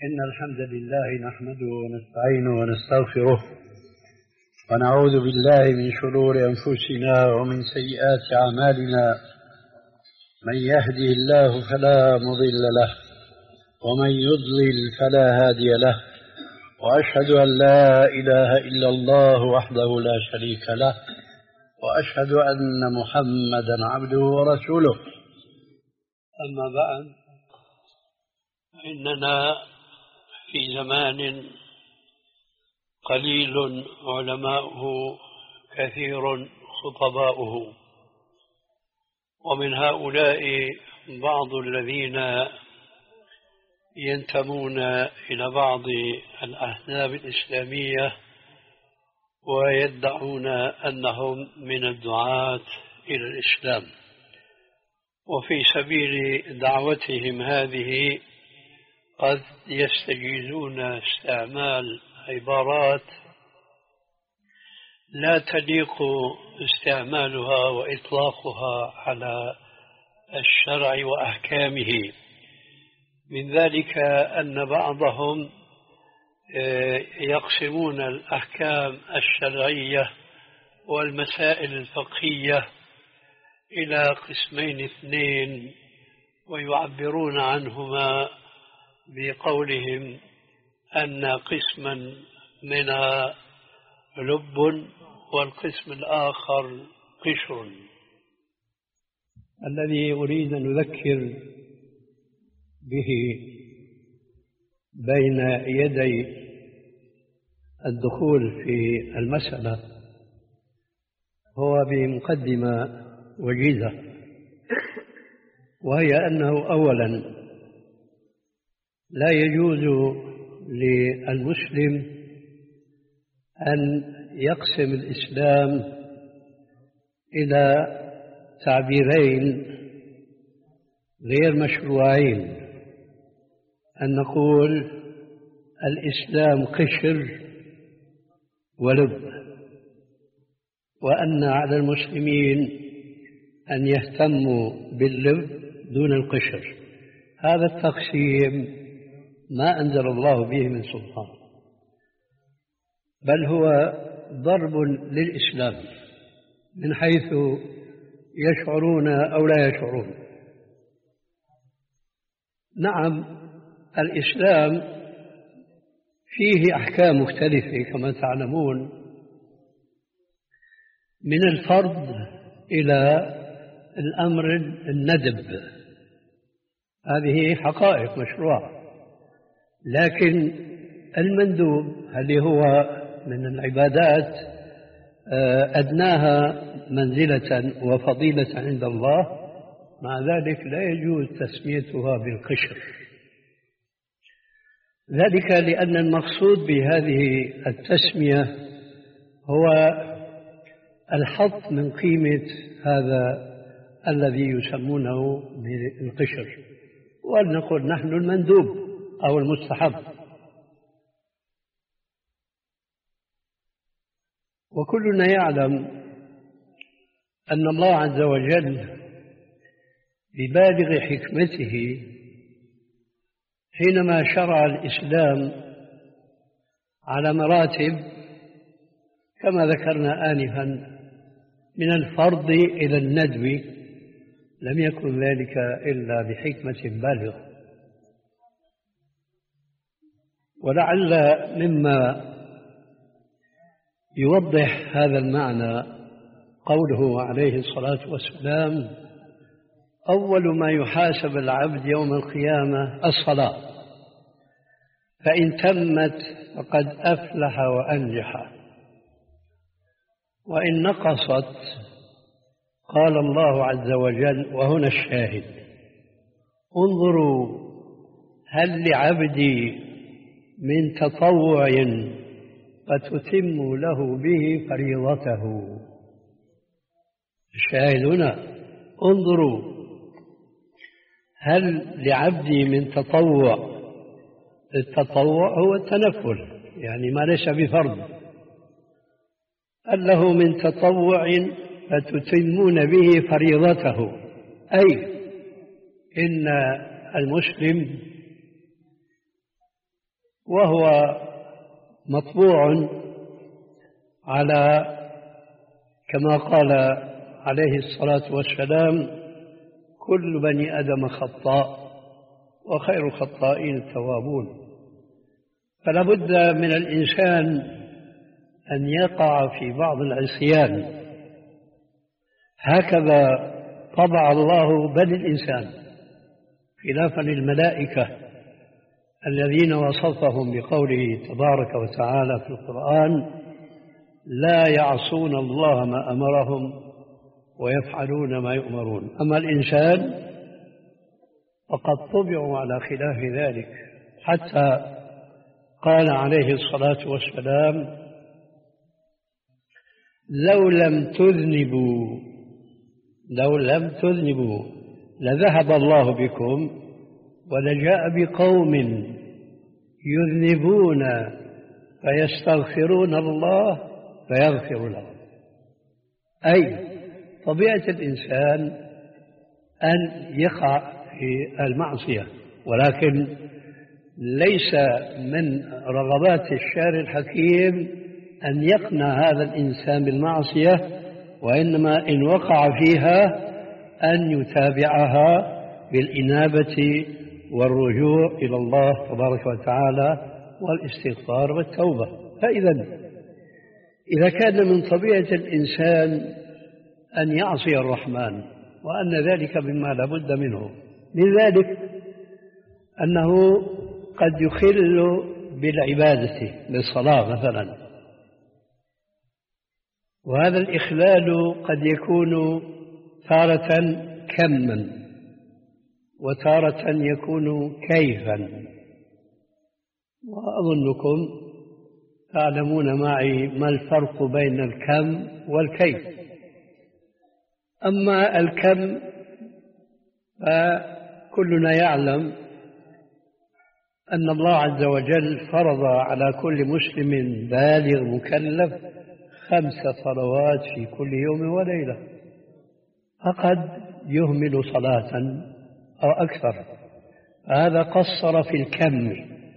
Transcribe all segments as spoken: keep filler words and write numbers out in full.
إن الحمد لله نحمده ونستعينه ونستغفره ونعوذ بالله من شرور أنفسنا ومن سيئات أعمالنا. من يهده الله فلا مضل له ومن يضلل فلا هادي له، وأشهد أن لا إله إلا الله وحده لا شريك له، وأشهد أن محمدا عبده ورسوله. أما بعد، إننا في زمان قليل علماؤه كثير خطباؤه، ومن هؤلاء بعض الذين ينتمون إلى بعض الأحزاب الإسلامية ويدعون أنهم من الدعاة إلى الإسلام، وفي سبيل دعوتهم هذه قد يستجيزون استعمال عبارات لا تليق استعمالها وإطلاقها على الشرع وأحكامه. من ذلك أن بعضهم يقسمون الأحكام الشرعية والمسائل الفقهية إلى قسمين اثنين، ويعبرون عنهما بقولهم أن قسما منها لب والقسم الآخر قشر. الذي أريد أن أذكر به بين يدي الدخول في المسألة هو بمقدمة وجيزة، وهي أنه أولا لا يجوز للمسلم أن يقسم الإسلام إلى تعبيرين غير مشروعين، أن نقول الإسلام قشر ولب، وأن على المسلمين أن يهتموا باللب دون القشر. هذا التقسيم ما أنزل الله به من سلطان، بل هو ضرب للإسلام من حيث يشعرون أو لا يشعرون. نعم، الإسلام فيه أحكام مختلفة كما تعلمون، من الفرض إلى الأمر الندب، هذه حقائق مشروعة، لكن المندوب الذي هو من العبادات أدناها منزلة وفضيلة عند الله، مع ذلك لا يجوز تسميتها بالقشر، ذلك لأن المقصود بهذه التسمية هو الحط من قيمة هذا الذي يسمونه بالقشر، ولنقول نحن المندوب أو المستحب. وكلنا يعلم أن الله عز وجل ببالغ حكمته حينما شرع الإسلام على مراتب كما ذكرنا آنفا من الفرض إلى الندب، لم يكن ذلك إلا بحكمة بالغة. ولعل مما يوضح هذا المعنى قوله عليه الصلاة والسلام: أول ما يحاسب العبد يوم القيامة الصلاة، فإن تمت فقد أفلح وأنجح، وإن نقصت قال الله عز وجل، وهنا الشاهد: انظروا هل لعبدي من تطوع فتتم له به فريضته. الشاهد هنا: انظروا هل لعبدي من تطوع. التطوع هو التنفل، يعني ما ليس بفرض. هل له من تطوع فتتمون به فريضته، أي إن المسلم وهو مطبوع على كما قال عليه الصلاة والسلام: كل بني آدم خطاء وخير الخطائين التوابون. فلا بد من الإنسان أن يقع في بعض العصيان، هكذا طبع الله بني الإنسان، خلافا للملائكة الذين وصفهم بقوله تبارك وتعالى في القرآن: لا يعصون الله ما أمرهم ويفعلون ما يؤمرون. أما الإنسان فقد طبعوا على خلاف ذلك، حتى قال عليه الصلاة والسلام: لو لم تذنبوا لو لم تذنبوا لذهب الله بكم ولجاء بقوم يذنبون فيستغفرون الله فيغفر لهم. أي طبيعة الإنسان أن يقع في المعصية، ولكن ليس من رغبات الشارع الحكيم أن يقنع هذا الإنسان بالمعصية، وإنما إن وقع فيها أن يتابعها بالإنابة والرجوع إلى الله تبارك وتعالى والاستغفار والتوبة. فإذا إذا كان من طبيعة الإنسان أن يعصي الرحمن، وأن ذلك مما لا بد منه، من ذلك أنه قد يخل بالعبادة بالصلاة مثلا، وهذا الإخلال قد يكون تارة كما وتارة يكون كيفا، وأظنكم تعلمون معي ما الفرق بين الكم والكيف. أما الكم فكلنا يعلم أن الله عز وجل فرض على كل مسلم بالغ مكلف خمس صلوات في كل يوم وليلة، فقد يهمل صلاة أو أكثر، هذا قصر في الكم.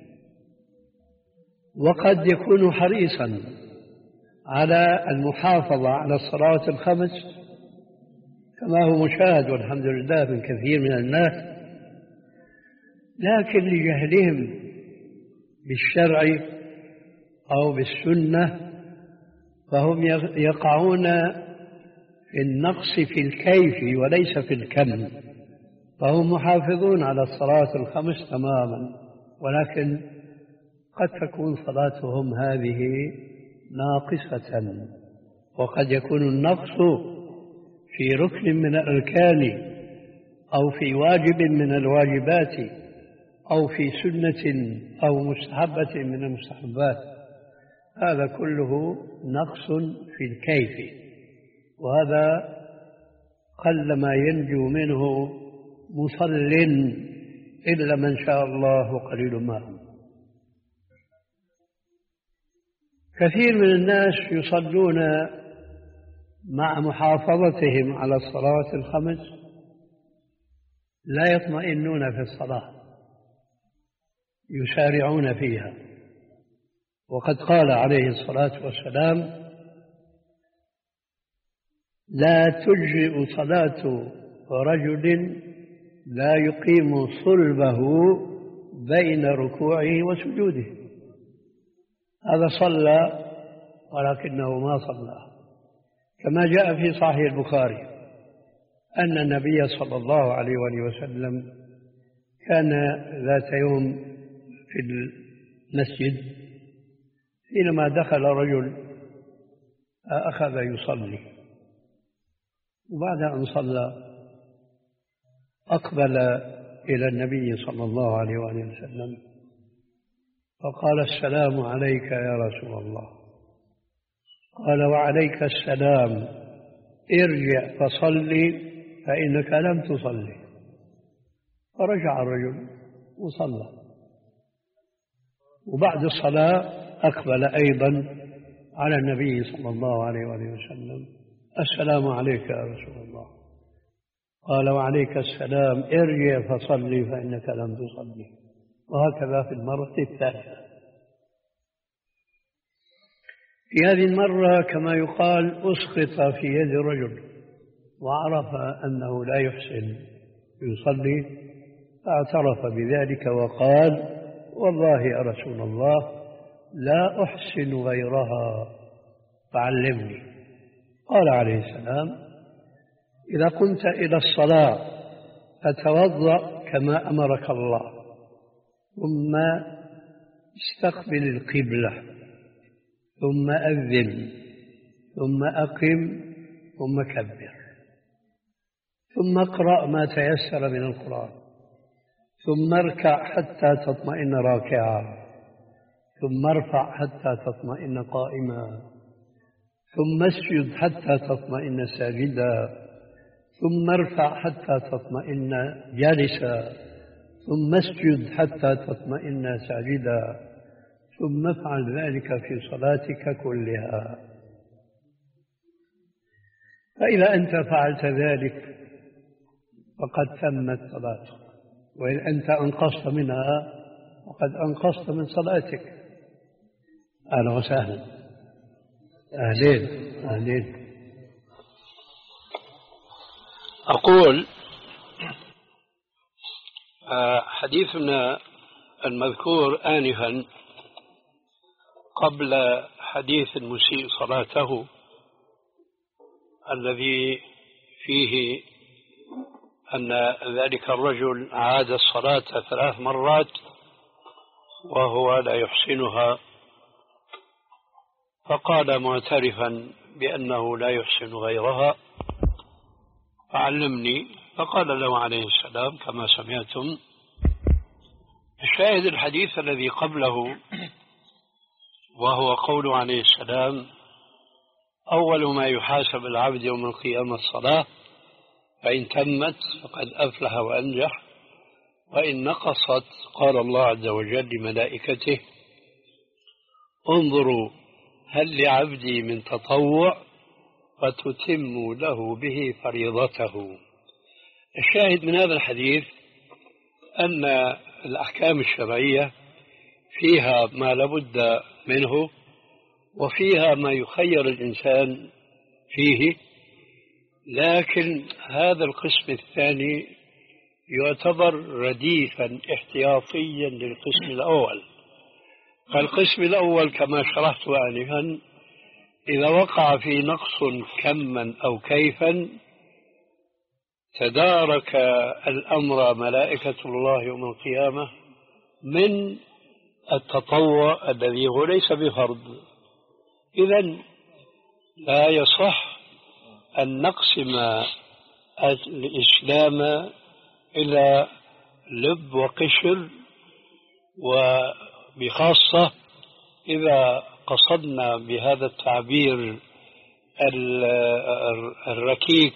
وقد يكون حريصا على المحافظة على الصلوات الخمس كما هو مشاهد والحمد لله من كثير من الناس، لكن لجهلهم بالشرع أو بالسنة فهم يقعون في النقص في الكيف وليس في الكم، فهم محافظون على الصلاة الخمس تماما، ولكن قد تكون صلاتهم هذه ناقصة، وقد يكون النقص في ركن من الأركان أو في واجب من الواجبات أو في سنة أو مستحبة من المستحبات، هذا كله نقص في الكيف، وهذا قلما ينجو منه مصل إلا من شاء الله وقليل ما هم. كثير من الناس يصلون مع محافظتهم على الصلوات الخمس لا يطمئنون في الصلاة، يسارعون فيها، وقد قال عليه الصلاة والسلام: لا تجزئ صلاة رجل لا يقيم صلبه بين ركوعه وسجوده. هذا صلى ولكنه ما صلى، كما جاء في صحيح البخاري أن النبي صلى الله عليه وآله وسلم كان ذات يوم في المسجد، حينما دخل رجل أخذ يصلي، وبعد أن صلى أقبل إلى النبي صلى الله عليه وآله وسلم فقال: السلام عليك يا رسول الله. قال: وعليك السلام، ارجع فصلي فإنك لم تصلي. فرجع الرجل وصلى، وبعد الصلاة أقبل أيضا على النبي صلى الله عليه وآله وسلم: السلام عليك يا رسول الله. قال: وعليك السلام، ارجع فصلي فإنك لم تصلي. وهكذا في المرة الثالثة. في هذه المرة كما يقال أسقط في يد رجل وعرف أنه لا يحسن يصلي، فاعترف بذلك وقال: والله يا رسول الله لا أحسن غيرها فعلمني. قال عليه السلام: إذا قمت إلى الصلاة فتوضأ كما أمرك الله، ثم استقبل القبلة، ثم أذن، ثم أقم، ثم كبر، ثم اقرأ ما تيسر من القرآن، ثم اركع حتى تطمئن راكعا، ثم ارفع حتى تطمئن قائما، ثم اسجد حتى تطمئن ساجدا، ثم ارفع حتى تطمئن جالسا، ثم اسجد حتى تطمئن ساجدا، ثم افعل ذلك في صلاتك كلها. فإذا أنت فعلت ذلك فقد تمت صلاتك، وإن أنت أنقصت منها فقد أنقصت من صلاتك. أهلا وسهلا. أهلين أهلين. أقول حديثنا المذكور آنفا قبل حديث المسيء صلاته الذي فيه أن ذلك الرجل عاد الصلاة ثلاث مرات وهو لا يحسنها، فقال معترفا بأنه لا يحسن غيرها فعلمني، فقال له عليه السلام كما سمعتم. الشاهد الحديث الذي قبله وهو قول عليه السلام: أول ما يحاسب العبد يوم القيامة الصلاة، فإن تمت فقد أفلح وأنجح، وإن نقصت قال الله عز وجل لملائكته: انظروا هل لعبدي من تطوع فتتم له به فريضته. الشاهد من هذا الحديث أن الأحكام الشرعية فيها ما لابد منه، وفيها ما يخير الإنسان فيه، لكن هذا القسم الثاني يعتبر رديفا احتياطيا للقسم الأول. فالقسم الأول كما شرحت آنفا إذا وقع في نقص كما أو كيفا تدارك الأمر ملائكة الله يوم القيامة من التطوع الذي هو ليس بفرض. إذن لا يصح أن نقسم الإسلام إلى لب وقشر، وبخاصة إذا قصدنا بهذا التعبير الركيك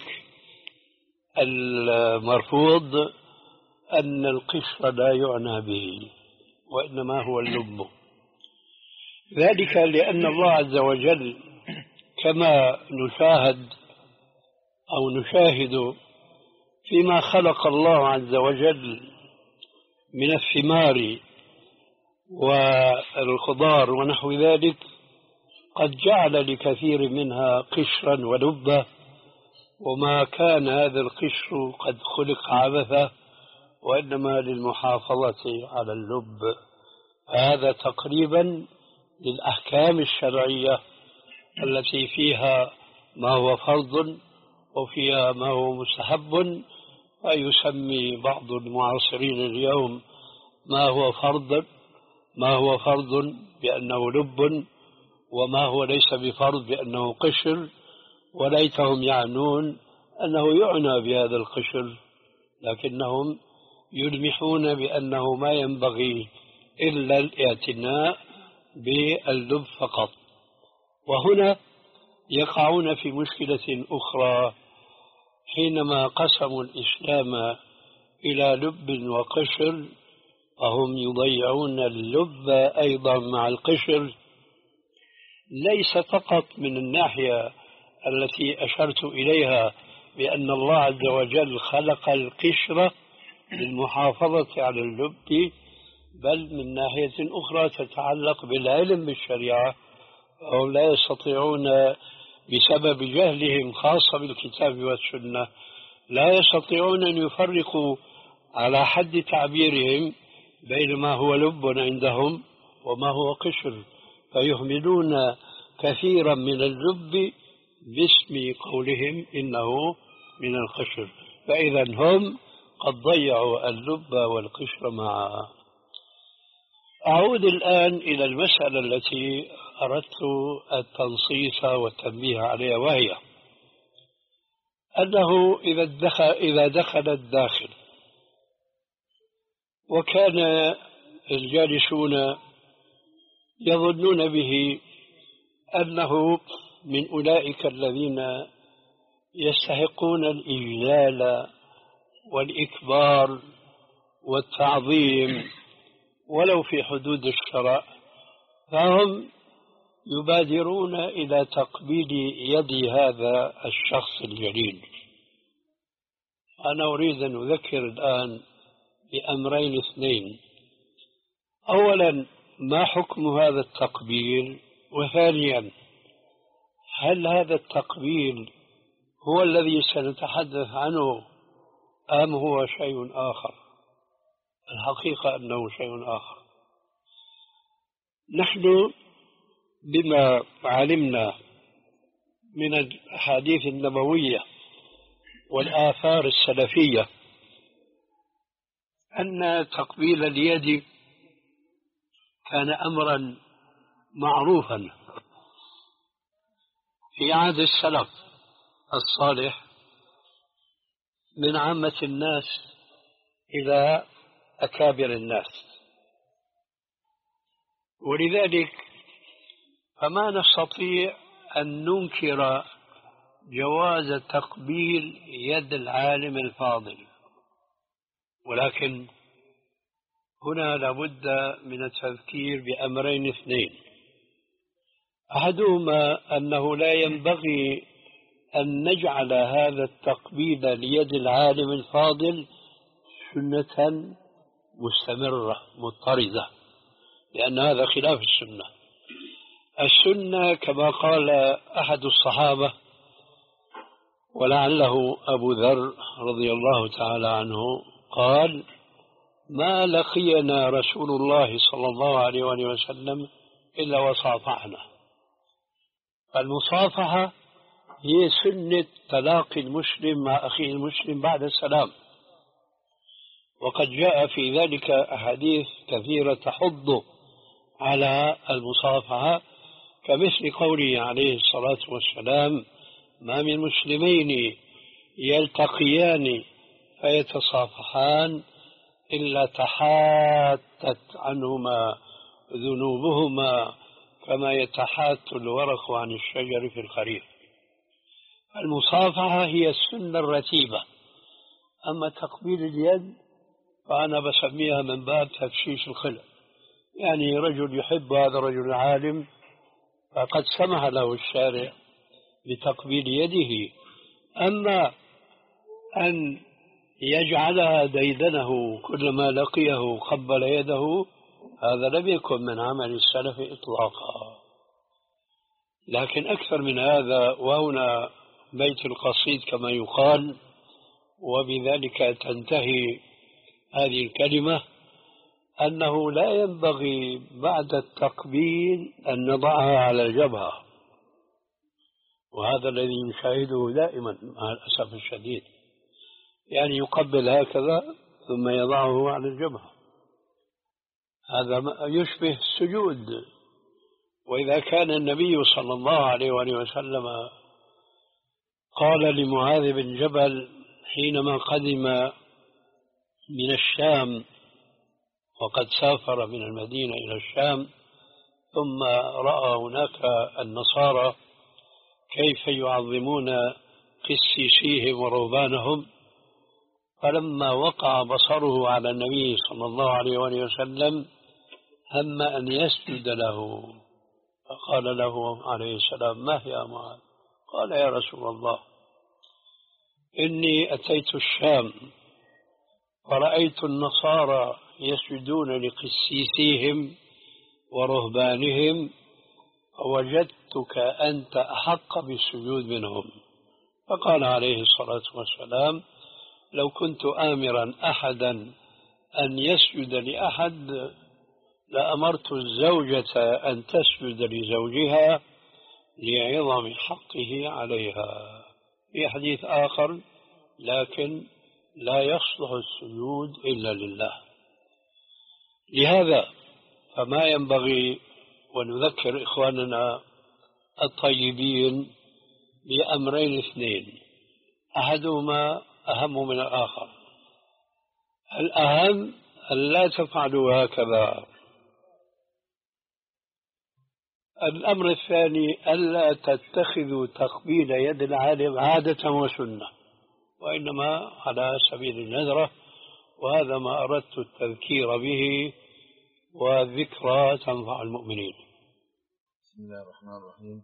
المرفوض أن القشر لا يعنى به وإنما هو اللب. ذلك لأن الله عز وجل كما نشاهد أو نشاهد فيما خلق الله عز وجل من الثمار والخضار ونحو ذلك قد جعل لكثير منها قشرا ولبا، وما كان هذا القشر قد خلق عبثا وإنما للمحافظة على اللب. هذا تقريبا للأحكام الشرعية التي فيها ما هو فرض وفيها ما هو مستحب، ويسمي بعض المعاصرين اليوم ما هو فرض ما هو فرض بأنه لب، وما هو ليس بفرض بأنه قشر، وليتهم يعنون أنه يعنى بهذا القشر، لكنهم يلمحون بأنه ما ينبغي إلا الاعتناء باللب فقط. وهنا يقعون في مشكلة أخرى حينما قسموا الإسلام إلى لب وقشر، فهم يضيعون اللب أيضا مع القشر، ليس فقط من الناحية التي أشرت إليها بأن الله عز وجل خلق القشر للمحافظة على اللب، بل من ناحية أخرى تتعلق بالعلم بالشريعة، هم لا يستطيعون بسبب جهلهم خاصة بالكتاب والسنة، لا يستطيعون أن يفرقوا على حد تعبيرهم بين ما هو لب عندهم وما هو قشر، فيهملون كثيرا من اللب باسم قولهم إنه من القشر، فإذا هم قد ضيعوا اللب والقشر معا. أعود الآن إلى المسألة التي أردت التنصيص والتنبيه عليها، وهي أنه إذا دخل, إذا دخل الداخل وكان الجالسون يظنون به أنه من أولئك الذين يستحقون الإجلال والإكبار والتعظيم ولو في حدود الشرع، فهم يبادرون إلى تقبيل يد هذا الشخص الجليل. أنا أريد أن أذكر الآن بأمرين اثنين: أولا، ما حكم هذا التقبيل؟ وثانيا، هل هذا التقبيل هو الذي سنتحدث عنه أم هو شيء آخر؟ الحقيقة أنه شيء آخر. نحن بما علمنا من الأحاديث النبوية والآثار السلفية أن تقبيل اليد كان أمرا معروفا في عهد السلف الصالح من عامة الناس إلى أكابر الناس، ولذلك فما نستطيع أن ننكر جواز تقبيل يد العالم الفاضل، ولكن هنا لابد من التذكير بأمرين اثنين: أحدهما أنه لا ينبغي أن نجعل هذا التقبيل ليد العالم الفاضل سنة مستمرة مضطردة، لأن هذا خلاف السنة. السنة كما قال أحد الصحابة ولعله أبو ذر رضي الله تعالى عنه قال: ما لقينا رسول الله صلى الله عليه وسلم إلا وصافحنا. المصافحة هي سنة تلاقي المسلم مع أخيه المسلم بعد السلام، وقد جاء في ذلك أحاديث كثيرة تحض على المصافحة، كمثل قوله عليه الصلاة والسلام: ما من مسلمين يلتقيان فيتصافحان إلا تحاتت عنهما ذنوبهما كما يتحات الورق عن الشجر في الخريف. المصافحة هي السنة الرتيبة. أما تقبيل اليد فأنا بسميها من باب تفشيش الخلق، يعني رجل يحب هذا الرجل العالم فقد سمح له الشارع بتقبيل يده. أما أن يجعلها ديدنه كلما لقيه قبل يده، هذا لم يكن من عمل السلف إطلاقا. لكن أكثر من هذا، وهنا بيت القصيد كما يقال، وبذلك تنتهي هذه الكلمة: أنه لا ينبغي بعد التقبيل أن نضعها على الجبهة، وهذا الذي نشاهده دائما مع الأسف الشديد، يعني يقبل هكذا ثم يضعه على الجبهة، هذا يشبه السجود. وإذا كان النبي صلى الله عليه وسلم قال لمعاذ بن جبل حينما قدم من الشام، وقد سافر من المدينة إلى الشام، ثم رأى هناك النصارى كيف يعظمون قسيسيهم ورهبانهم، فلما وقع بصره على النبي صلى الله عليه وسلم هم أن يسجد له، فقال له عليه السلام: ما هي يا معاذ؟ قال: يا رسول الله، إني أتيت الشام فرأيت النصارى يسجدون لقسيسيهم ورهبانهم، وجدتك أنت أحق بالسجود منهم. فقال عليه الصلاة والسلام: لو كنت آمرا أحدا أن يسجد لأحد لأمرت الزوجة أن تسجد لزوجها لعظم حقه عليها. في حديث آخر: لكن لا يصلح السجود إلا لله. لهذا فما ينبغي، ونذكر إخواننا الطيبين بأمرين اثنين، أحدهما أهم من الآخر. الأهم أن لا تفعلوا هكذا. الأمر الثاني ألا تتخذوا تقبيل يد العالم عادة وسنة، وإنما على سبيل النذرة، وهذا ما أردت التذكير به، والذكرى تنفع المؤمنين. بسم الله الرحمن الرحيم.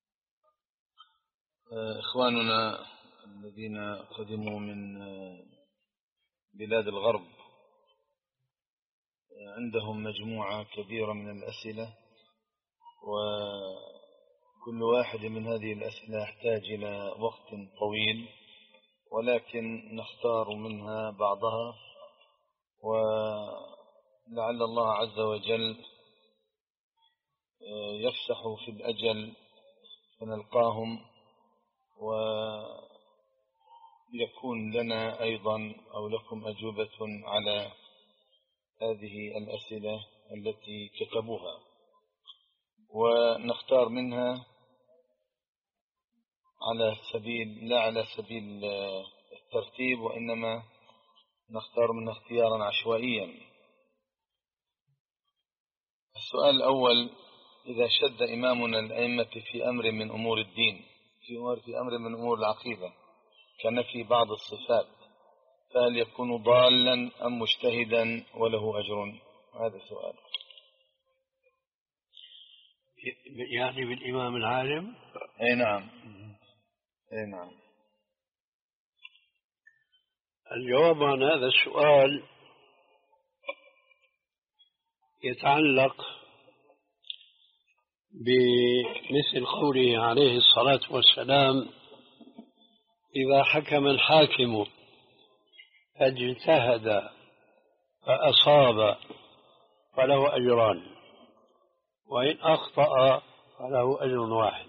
إخواننا الذين قدموا من بلاد الغرب عندهم مجموعة كبيرة من الأسئلة، وكل واحد من هذه الأسئلة يحتاج إلى وقت طويل، ولكن نختار منها بعضها، ولعل الله عز وجل يفسح في الأجل فنلقاهم، ويكون لنا أيضا أو لكم أجوبة على هذه الأسئلة التي كتبوها، ونختار منها على سبيل لا على سبيل الترتيب، وإنما نختار منها اختيارا عشوائيا. السؤال الأول: إذا شد إمامنا الأئمة في أمر من أمور الدين في أمر في أمر من أمور العقيدة كنفي بعض الصفات، فهل يكون ضالا أم مجتهدا وله أجر؟ هذا سؤال. يعني بالإمام العالم؟ أي نعم، أي نعم. الجواب عن هذا السؤال يتعلق بمثل قوله عليه الصلاة والسلام: إذا حكم الحاكم فاجتهد فأصاب فله أجران، وإن أخطأ فله أجر واحد.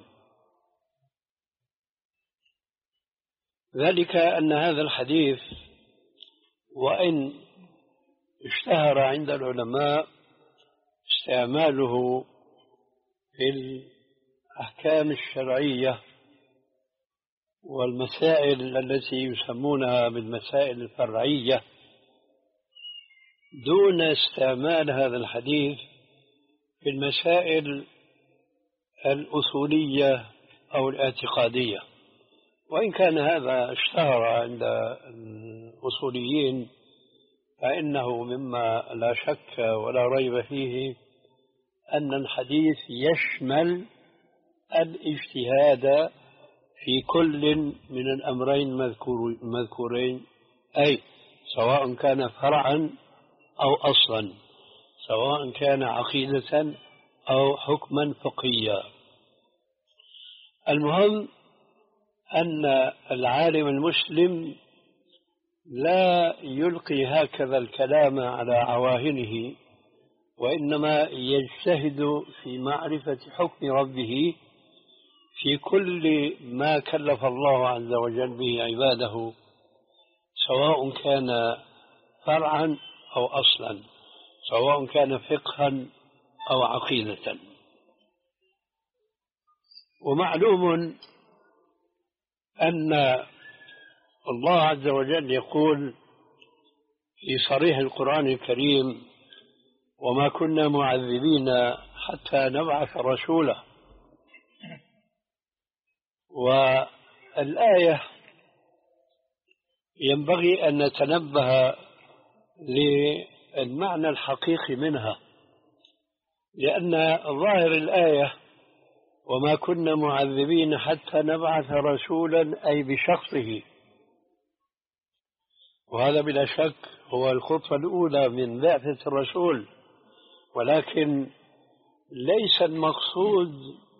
ذلك أن هذا الحديث وإن اشتهر عند العلماء استعماله في الأحكام الشرعية والمسائل التي يسمونها بالمسائل الفرعية، دون استعمال هذا الحديث في المسائل الأصولية أو الاعتقادية. وإن كان هذا اشتهر عند الأصوليين، فإنه مما لا شك ولا ريب فيه أن الحديث يشمل الاجتهاد في كل من الأمرين المذكورين، أي سواء كان فرعا أو أصلا، سواء كان عقيدة أو حكما فقهيا. المهم أن العالم المسلم لا يلقي هكذا الكلام على عواهنه، وإنما يجتهد في معرفة حكم ربه في كل ما كلف الله عز وجل به عباده، سواء كان فرعا أو أصلا، سواء كان فقها أو عقيدة. ومعلوم أن الله عز وجل يقول في صريح القرآن الكريم: وما كنا معذبين حتى نبعث رسولا. والآية ينبغي أن نتنبه للمعنى الحقيقي منها، لأن ظاهر الآية وما كنا معذبين حتى نبعث رسولا أي بشخصه، وهذا بلا شك هو الخطوة الأولى من بعثة الرسول، ولكن ليس المقصود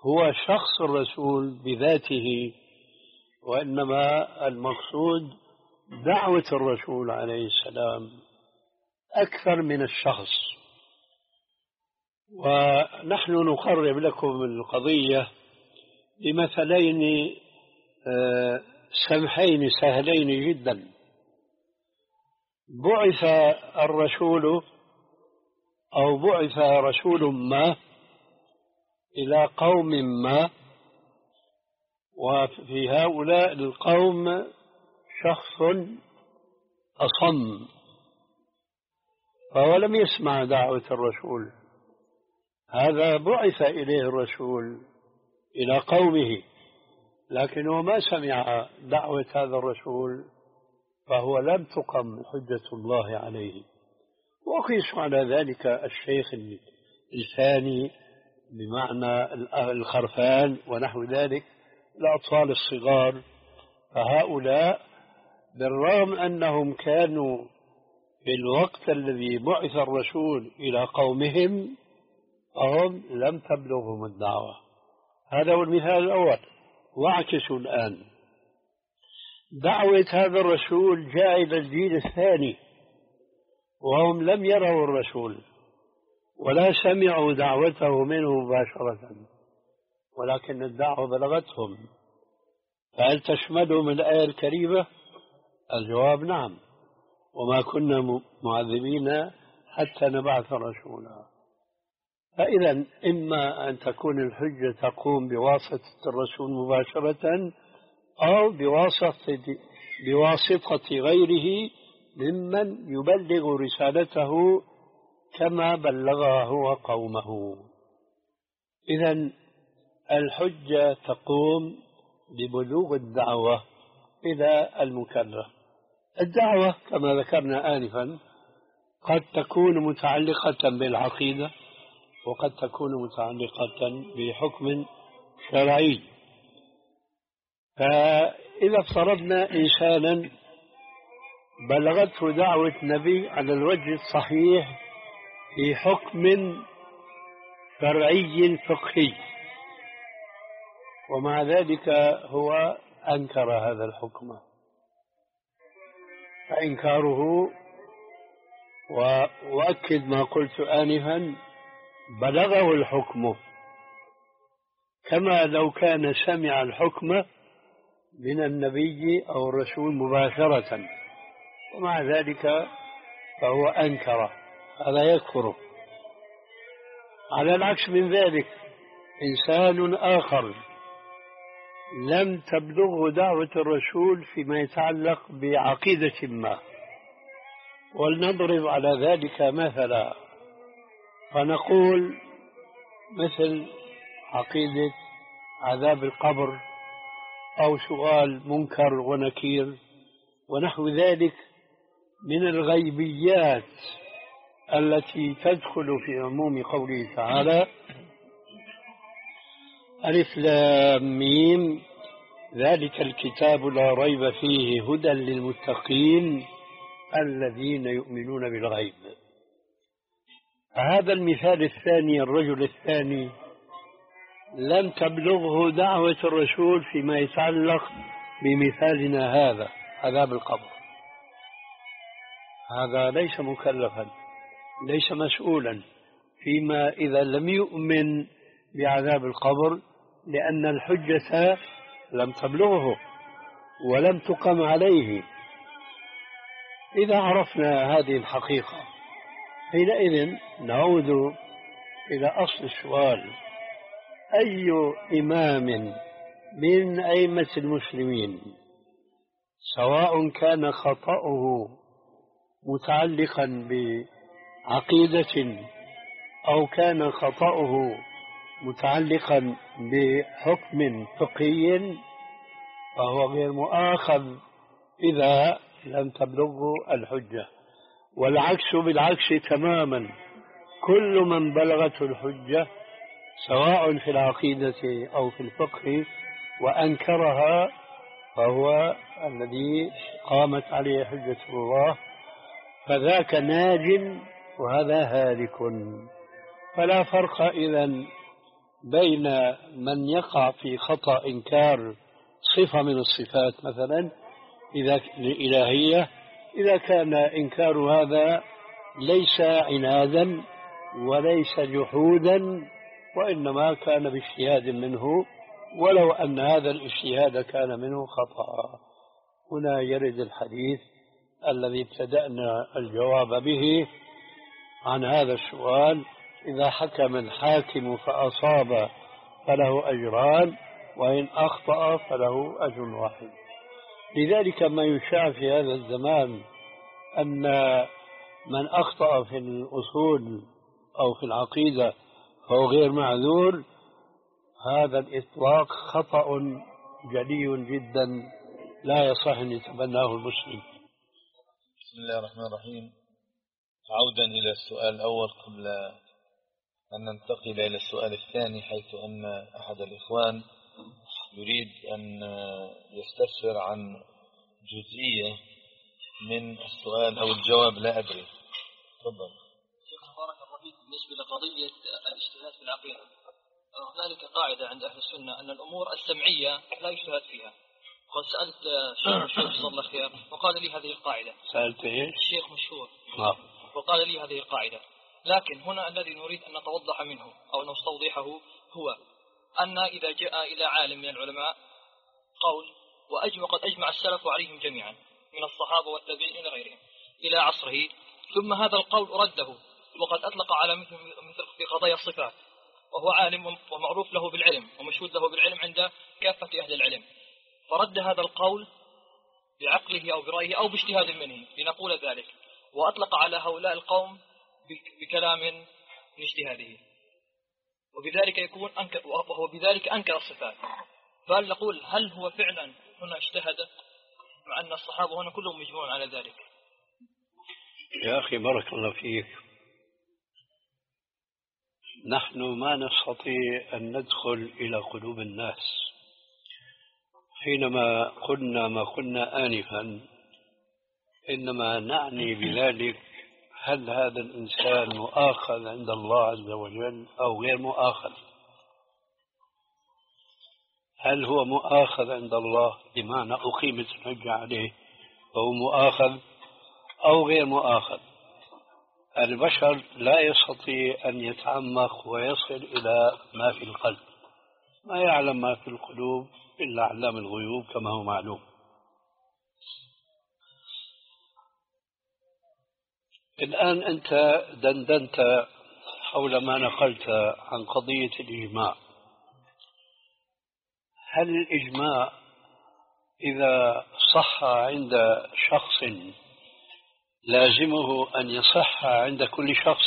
هو شخص الرسول بذاته، وإنما المقصود دعوة الرسول عليه السلام أكثر من الشخص. ونحن نقرب لكم القضية بمثلين سمحين سهلين جدا. بعث الرسول أو بعث رسول ما إلى قوم ما، وفي هؤلاء القوم شخص أصم، فهو لم يسمع دعوة الرسول. هذا بعث إليه الرسول إلى قومه، لكنه ما سمع دعوة هذا الرسول، فهو لم تقم حجة الله عليه. وقيس على ذلك الشيخ الثاني بمعنى الخرفان ونحو ذلك، الأطفال الصغار. فهؤلاء بالرغم أنهم كانوا في الوقت الذي بعث الرسول إلى قومهم هم لم تبلغهم الدعوة. هذا هو المثال الأول. واعكسوا الآن، دعوة هذا الرسول جاء إلى الجيل الثاني وهم لم يروا الرسول ولا سمعوا دعوته منه مباشرة، ولكن الدعوة بلغتهم. فهل تشملهم الآية الكريمة؟ الجواب نعم، وما كنا معذبين حتى نبعث رسولا. فإذا إما أن تكون الحجة تقوم بواسطة الرسول مباشرة أو بواسطة بواسطة غيره ممن يبلغ رسالته كما بلغها هو قومه. إذا الحجة تقوم ببلوغ الدعوة إلى المكلف. الدعوة كما ذكرنا آنفا قد تكون متعلقة بالعقيدة وقد تكون متعلقة بحكم شرعي. فإذا افترضنا إنسانا بلغته دعوة النبي على الوجه الصحيح في حكم شرعي فقهي، ومع ذلك هو أنكر هذا الحكم، فإنكاره وأؤكد ما قلت آنفا بلغه الحكم كما لو كان سمع الحكم من النبي أو الرسول مباشرة، ومع ذلك فهو أنكر، هذا يكفر. على العكس من ذلك إنسان آخر لم تبلغه دعوة الرسول فيما يتعلق بعقيدة ما، ولنضرب على ذلك مثلا فنقول مثل عقيدة عذاب القبر أو سؤال منكر ونكير ونحو ذلك من الغيبيات التي تدخل في عموم قوله تعالى ألف لام ميم ذلك الكتاب لا ريب فيه هدى للمتقين الذين يؤمنون بالغيب. هذا المثال الثاني، الرجل الثاني لم تبلغه دعوة الرسول فيما يتعلق بمثالنا هذا عذاب القبر، هذا ليس مكلفا ليس مسؤولا فيما إذا لم يؤمن بعذاب القبر، لأن الحجة لم تبلغه ولم تقم عليه. إذا عرفنا هذه الحقيقة حينئذ نعود إلى أصل السؤال: أي إمام من أئمة المسلمين سواء كان خطأه متعلقا بعقيدة أو كان خطأه متعلقا بحكم فقهي فهو غير مؤاخذ إذا لم تبلغه الحجة، والعكس بالعكس تماما، كل من بلغته الحجة سواء في العقيدة أو في الفقه وأنكرها فهو الذي قامت عليه حجة الله، فذاك ناج وهذا هالك. فلا فرق إذن بين من يقع في خطأ إنكار صفة من الصفات مثلا إذا الإلهية، إذا كان إنكار هذا ليس عنادا وليس جحودا، وإنما كان باجتهاد منه، ولو أن هذا الاجتهاد كان منه خطأ. هنا يرد الحديث الذي ابتدأنا الجواب به عن هذا السؤال: إذا حكم الحاكم فأصاب فله أجران، وإن أخطأ فله أجر واحد. لذلك ما يشاع في هذا الزمان أن من أخطأ في الأصول أو في العقيدة فهو غير معذور، هذا الإطلاق خطأ جلي جدا لا يصح أن يتبناه المسلم. بسم الله الرحمن الرحيم. عودا إلى السؤال الأول قبل أن ننتقل إلى السؤال الثاني، حيث أن أحد الإخوان يريد أن يستفسر عن جزئية من السؤال أو الجواب، لا أدري. تفضل. شيخ بارك الله فيك. بالنسبة لقضية الاجتهاد في العقيدة، هنالك قاعدة عند أهل السنة أن الأمور السمعية لا يجتهد فيها. قد سألت الشيخ مشهور صلى الله خير وقال لي هذه القاعدة. سألت إيش؟ الشيخ مشهور نعم. وقال لي هذه القاعدة، لكن هنا الذي نريد أن نتوضح منه أو نستوضحه هو أن إذا جاء إلى عالم من العلماء قول وأجمع قد أجمع السلف عليهم جميعا من الصحابة والتابعين إلى غيرهم إلى عصره، ثم هذا القول رده وقد أطلق على مثل مثل في قضايا الصفات، وهو عالم ومعروف له بالعلم ومشهود له بالعلم عند كافة أهل العلم، فرد هذا القول بعقله أو برأيه أو باجتهاد منه لنقول ذلك، وأطلق على هؤلاء القوم بكلام من اجتهاده، وبذلك يكون أنكر، وهو بذلك أنكر الصفات. فهل نقول هل هو فعلا هنا اجتهد مع أن الصحابة هنا كلهم مجموعون على ذلك؟ يا أخي بارك الله فيك، نحن ما نستطيع أن ندخل إلى قلوب الناس. حينما قلنا ما قلنا آنفا إنما نعني بذلك هل هذا الإنسان مؤاخذ عند الله عز وجل أو غير مؤاخذ. هل هو مؤاخذ عند الله بمعنى أقيمت الحجة عليه فهو مؤاخذ أو غير مؤاخذ؟ البشر لا يستطيع أن يتعمق ويصل إلى ما في القلب، ما يعلم ما في القلوب إلا علام الغيوب كما هو معلوم. الآن أنت دندنت حول ما نقلت عن قضية الإجماع. هل الإجماع إذا صح عند شخص لازمه أن يصح عند كل شخص؟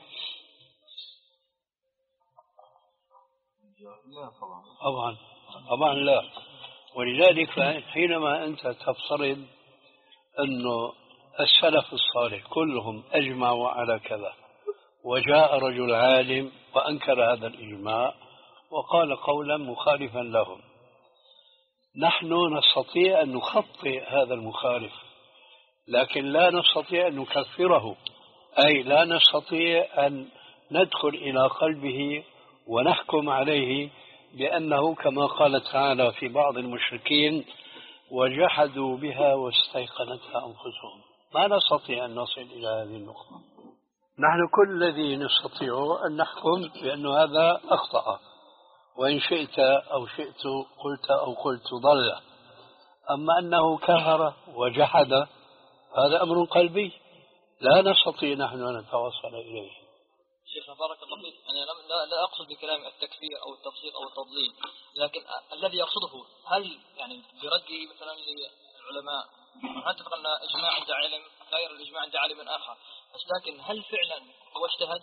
طبعا طبعا لا. ولذلك حينما أنت تفترض أنه السلف الصالح كلهم أجمعوا على كذا، وجاء رجل عالم وأنكر هذا الإجماع وقال قولا مخالفا لهم، نحن نستطيع أن نخطئ هذا المخالف، لكن لا نستطيع أن نكفره، أي لا نستطيع أن ندخل إلى قلبه ونحكم عليه بأنه كما قال تعالى في بعض المشركين وجحدوا بها واستيقنتها أنفسهم. ما نستطيع أن نصل إلى هذه النقطة. نحن كل الذي نستطيع أن نحكم بأن هذا أخطأ، وإن شئت أو شئت قلت أو قلت ضل. أما أنه كفر وجحد هذا أمر قلبي لا نستطيع نحن أن نتوصل إليه. شيخنا بارك الله فيك، أنا لا, لا أقصد بكلام التكفير أو التفسيق أو التضليل، لكن الذي يقصده هل يعني برده مثلا للعلماء، نعتقد أن إجماع عند عالم غير الإجماع عند عالم آخر، بس لكن هل فعلا هو اجتهد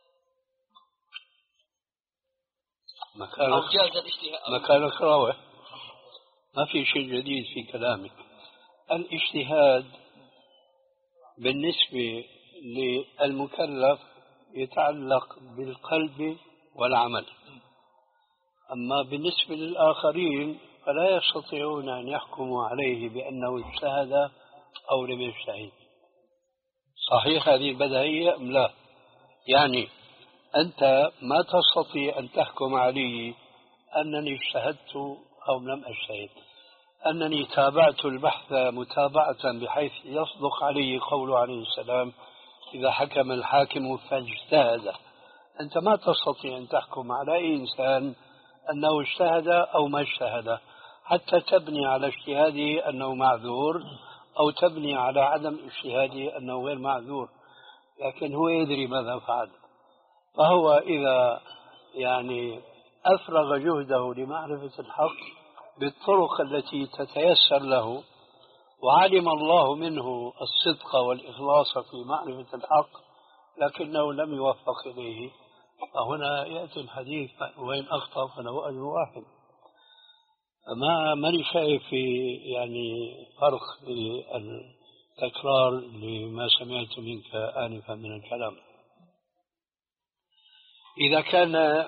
أو جاز الاجتهاد؟ مكانك راوح، ما في شيء جديد في كلامك. الاجتهاد بالنسبة للمكلف يتعلق بالقلب والعمل، أما بالنسبة للآخرين فلا يستطيعون أن يحكموا عليه بأنه اجتهد أو لم يجتهد. صحيح هذه البديهية أم لا؟ يعني أنت ما تستطيع أن تحكم علي أنني اجتهدت أو لم أجتهد، أنني تابعت البحث متابعة بحيث يصدق علي قول عليه السلام إذا حكم الحاكم فاجتهد. أنت ما تستطيع أن تحكم على أي إنسان أنه اجتهد أو ما اجتهد حتى تبني على اجتهاده أنه معذور أو تبني على عدم اجتهاده أنه غير معذور، لكن هو يدري ماذا فعل. فهو إذا يعني أفرغ جهده لمعرفة الحق بالطرق التي تتيسر له وعلم الله منه الصدق والإخلاص في معرفة الحق لكنه لم يوفق إليه، فهنا يأتي الحديث وإن أخطأ فله أجر واحد. ما ماني شايف في يعني فرق بالتكرار لما سمعت منك آنفا من الكلام. إذا كان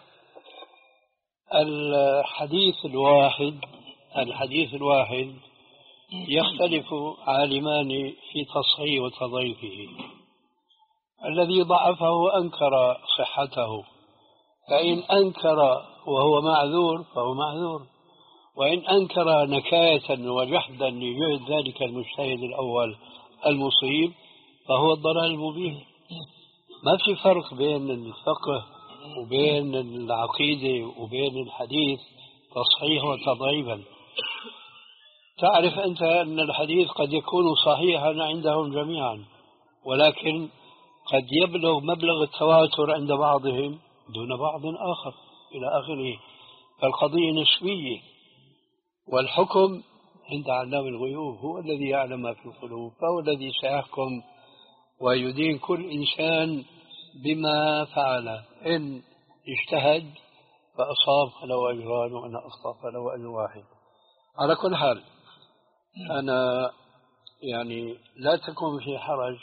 الحديث الواحد الحديث الواحد يختلف عالمان في تصحيح وتضعيفه، الذي ضعفه أنكر صحته، فإن أنكر وهو معذور فهو معذور، وإن أنكر نكاية وجحدا لجهد ذلك المجتهد الأول المصيب فهو الضلال المبين. ما في فرق بين الفقه وبين العقيدة وبين الحديث تصحيح وتضعيفا. تعرف أنت أن الحديث قد يكون صحيحا عندهم جميعا، ولكن قد يبلغ مبلغ التواتر عند بعضهم دون بعض آخر إلى آخره، فالقضية نسبية، والحكم عند علام الغيوب هو الذي يعلم ما في القلوب، فهو الذي سيحكم ويدين كل إنسان بما فعل. إن اجتهد فأصاب فله أجران وإن أخطأ فله أجر واحد. على كل حال أنا يعني لا تكون في حرج،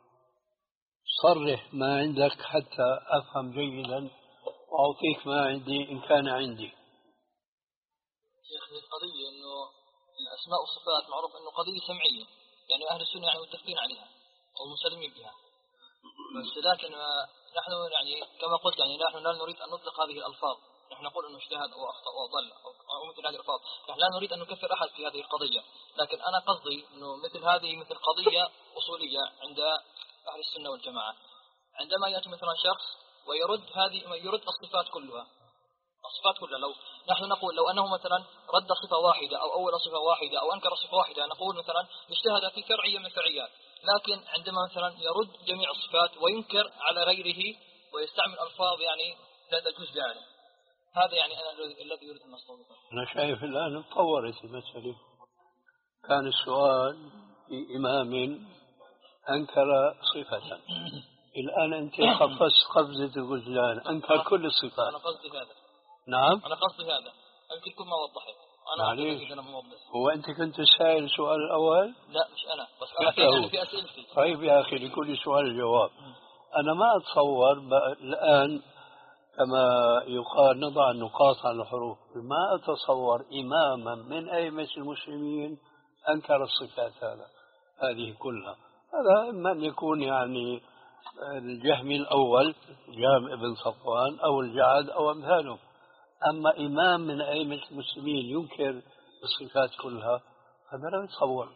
صرح ما عندك حتى أفهم جيدا وأعطيك ما عندي إن كان عندي. شيخ القضية أنه الأسماء والصفات معروف أنه قضية سمعية، يعني أهل السنة يعني متفقين عليها أو مسلمين بها، بس لكن نحن يعني كما قلت يعني نحن لا نريد أن نطلق هذه الألفاظ، نحن نقول أنه اجتهد أو أخطأ أو ضل أو مثل هذه الألفاظ، نحن لا نريد أن نكفر أحد في هذه القضية، لكن أنا قصدي أنه مثل هذه مثل قضية أصولية عند أهل السنة والجماعة، عندما يأتي مثلا شخص ويرد هذه يرد الصفات كلها الصفات كلها، لو نحن نقول لو أنه مثلا رد صفة واحدة أو أول صفة واحدة أو أنكر صفة واحدة نقول مثلا اجتهد في فرعية من الفرعيات، لكن عندما مثلا يرد جميع الصفات وينكر على غيره ويستعمل ألفاظ يعني لا تجوز لعنه، هذا يعني أنا الذي يريد أن أستوضحه. أنا شايف الآن تطورت المسألة. كان السؤال في إمام أنكر صفة، الآن أنت قفزت قفزة الغزلان أنكر كل الصفات. أنا قصدي هذا. نعم أنا قصدي هذا، يمكن كل ما وضحت. أنا معليش، أنا موضح. هو أنت كنت سائل السؤال الأول؟ لا مش أنا، بس أنا في يعني في أسئلتي. طيب يا أخي لكل سؤال جواب. أنا ما أتصور الآن كما يقال نضع النقاط على الحروف، ما أتصور إماما من أئمة المسلمين أنكر الصفات هذا هذه كلها. هذا إما أن يكون يعني الجهمي الأول جهم ابن صفوان أو الجعد أو أمثاله، أما إمام من أئمة المسلمين ينكر الصفات كلها هذا لا يتصور.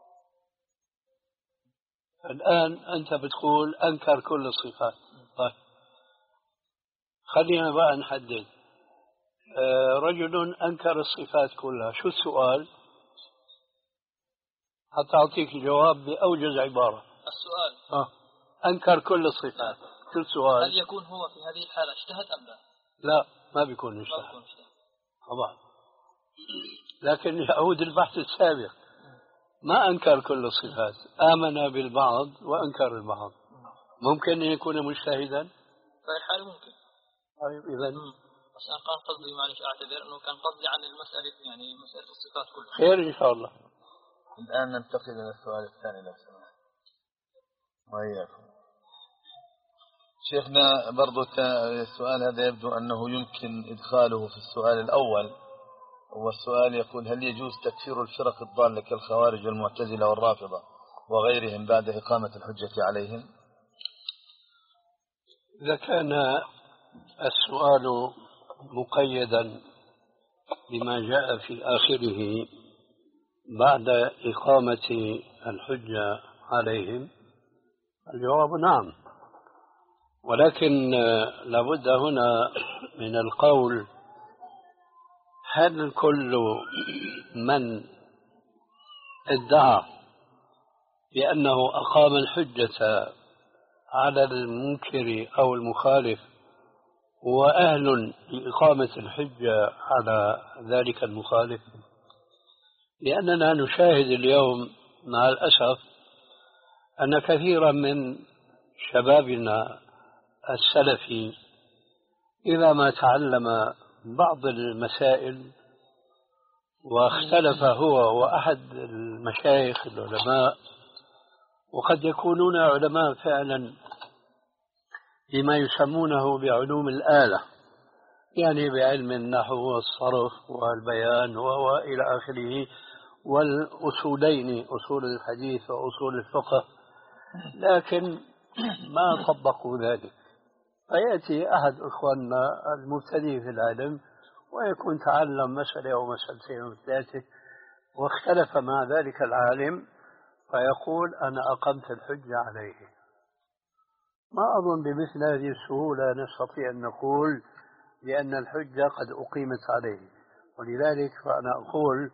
الآن أنت بتقول أنكر كل الصفات. طيب خلينا بقى نحدد. رجل أنكر الصفات كلها، شو السؤال؟ حتى أعطيك الجواب بأوجز عبارة. السؤال آه. أنكر كل الصفات، شو السؤال؟ هل يكون هو في هذه الحالة اجتهد أم لا؟ لا ما بيكون اجتهد طبعا، لكن يعود البحث السابق، ما أنكر كل الصفات، آمن بالبعض وأنكر البعض، ممكن أن يكون مجتهدا؟ في الحال ممكن. طيب إذا بس أنا كان قصدي معلش أعتذر أنه كان قصدي عن المسألة يعني مسألة الصفات كلها. خير إن شاء الله. الآن ننتقل إلى السؤال الثاني لو سمحت. وإياكم شيخنا، برضو السؤال هذا يبدو أنه يمكن إدخاله في السؤال الأول، والسؤال يقول هل يجوز تكفير الفرق الضالة كالخوارج والمعتزلة والرافضة وغيرهم بعد إقامة الحجة عليهم؟ إذا كان السؤال مقيدا بما جاء في آخره بعد إقامة الحجة عليهم، الجواب نعم، ولكن لابد هنا من القول: هل كل من ادعى بأنه أقام الحجة على المنكر أو المخالف هو أهل لإقامة الحجة على ذلك المخالف؟ لأننا نشاهد اليوم مع الأسف أن كثيرا من شبابنا السلفي إذا ما تعلم بعض المسائل واختلف هو وأحد المشايخ العلماء، وقد يكونون علماء فعلا بما يسمونه بعلوم الآلة، يعني بعلم النحو والصرف والبيان وإلى آخره، والأصولين أصول الحديث وأصول الفقه، لكن ما طبقوا ذلك. فيأتي أحد إخواننا المبتدئ في العلم ويكون تعلم مسألة أو مسألتين أو ثلاثة واختلف مع ذلك العالم فيقول أنا أقمت الحجة عليه. ما أظن بمثل هذه السهولة نستطيع أن نقول لأن الحجة قد أقيمت عليه. ولذلك فأنا أقول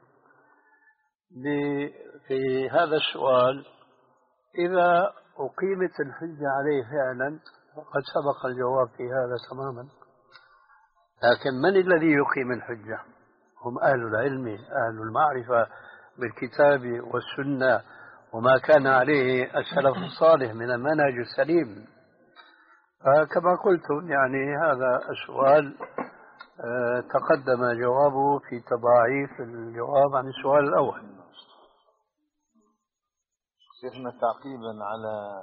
في هذا السؤال: إذا أقيمت الحجة عليه فعلا فقد سبق الجواب في هذا تماما. لكن من الذي يقيم الحجة؟ هم أهل العلم، أهل المعرفة بالكتاب والسنة وما كان عليه السلف الصالح من المنهج السليم. فكما قلت يعني هذا السؤال تقدم جوابه في تضاعيف الجواب عن السؤال الأول. شيخنا، تعقيبا على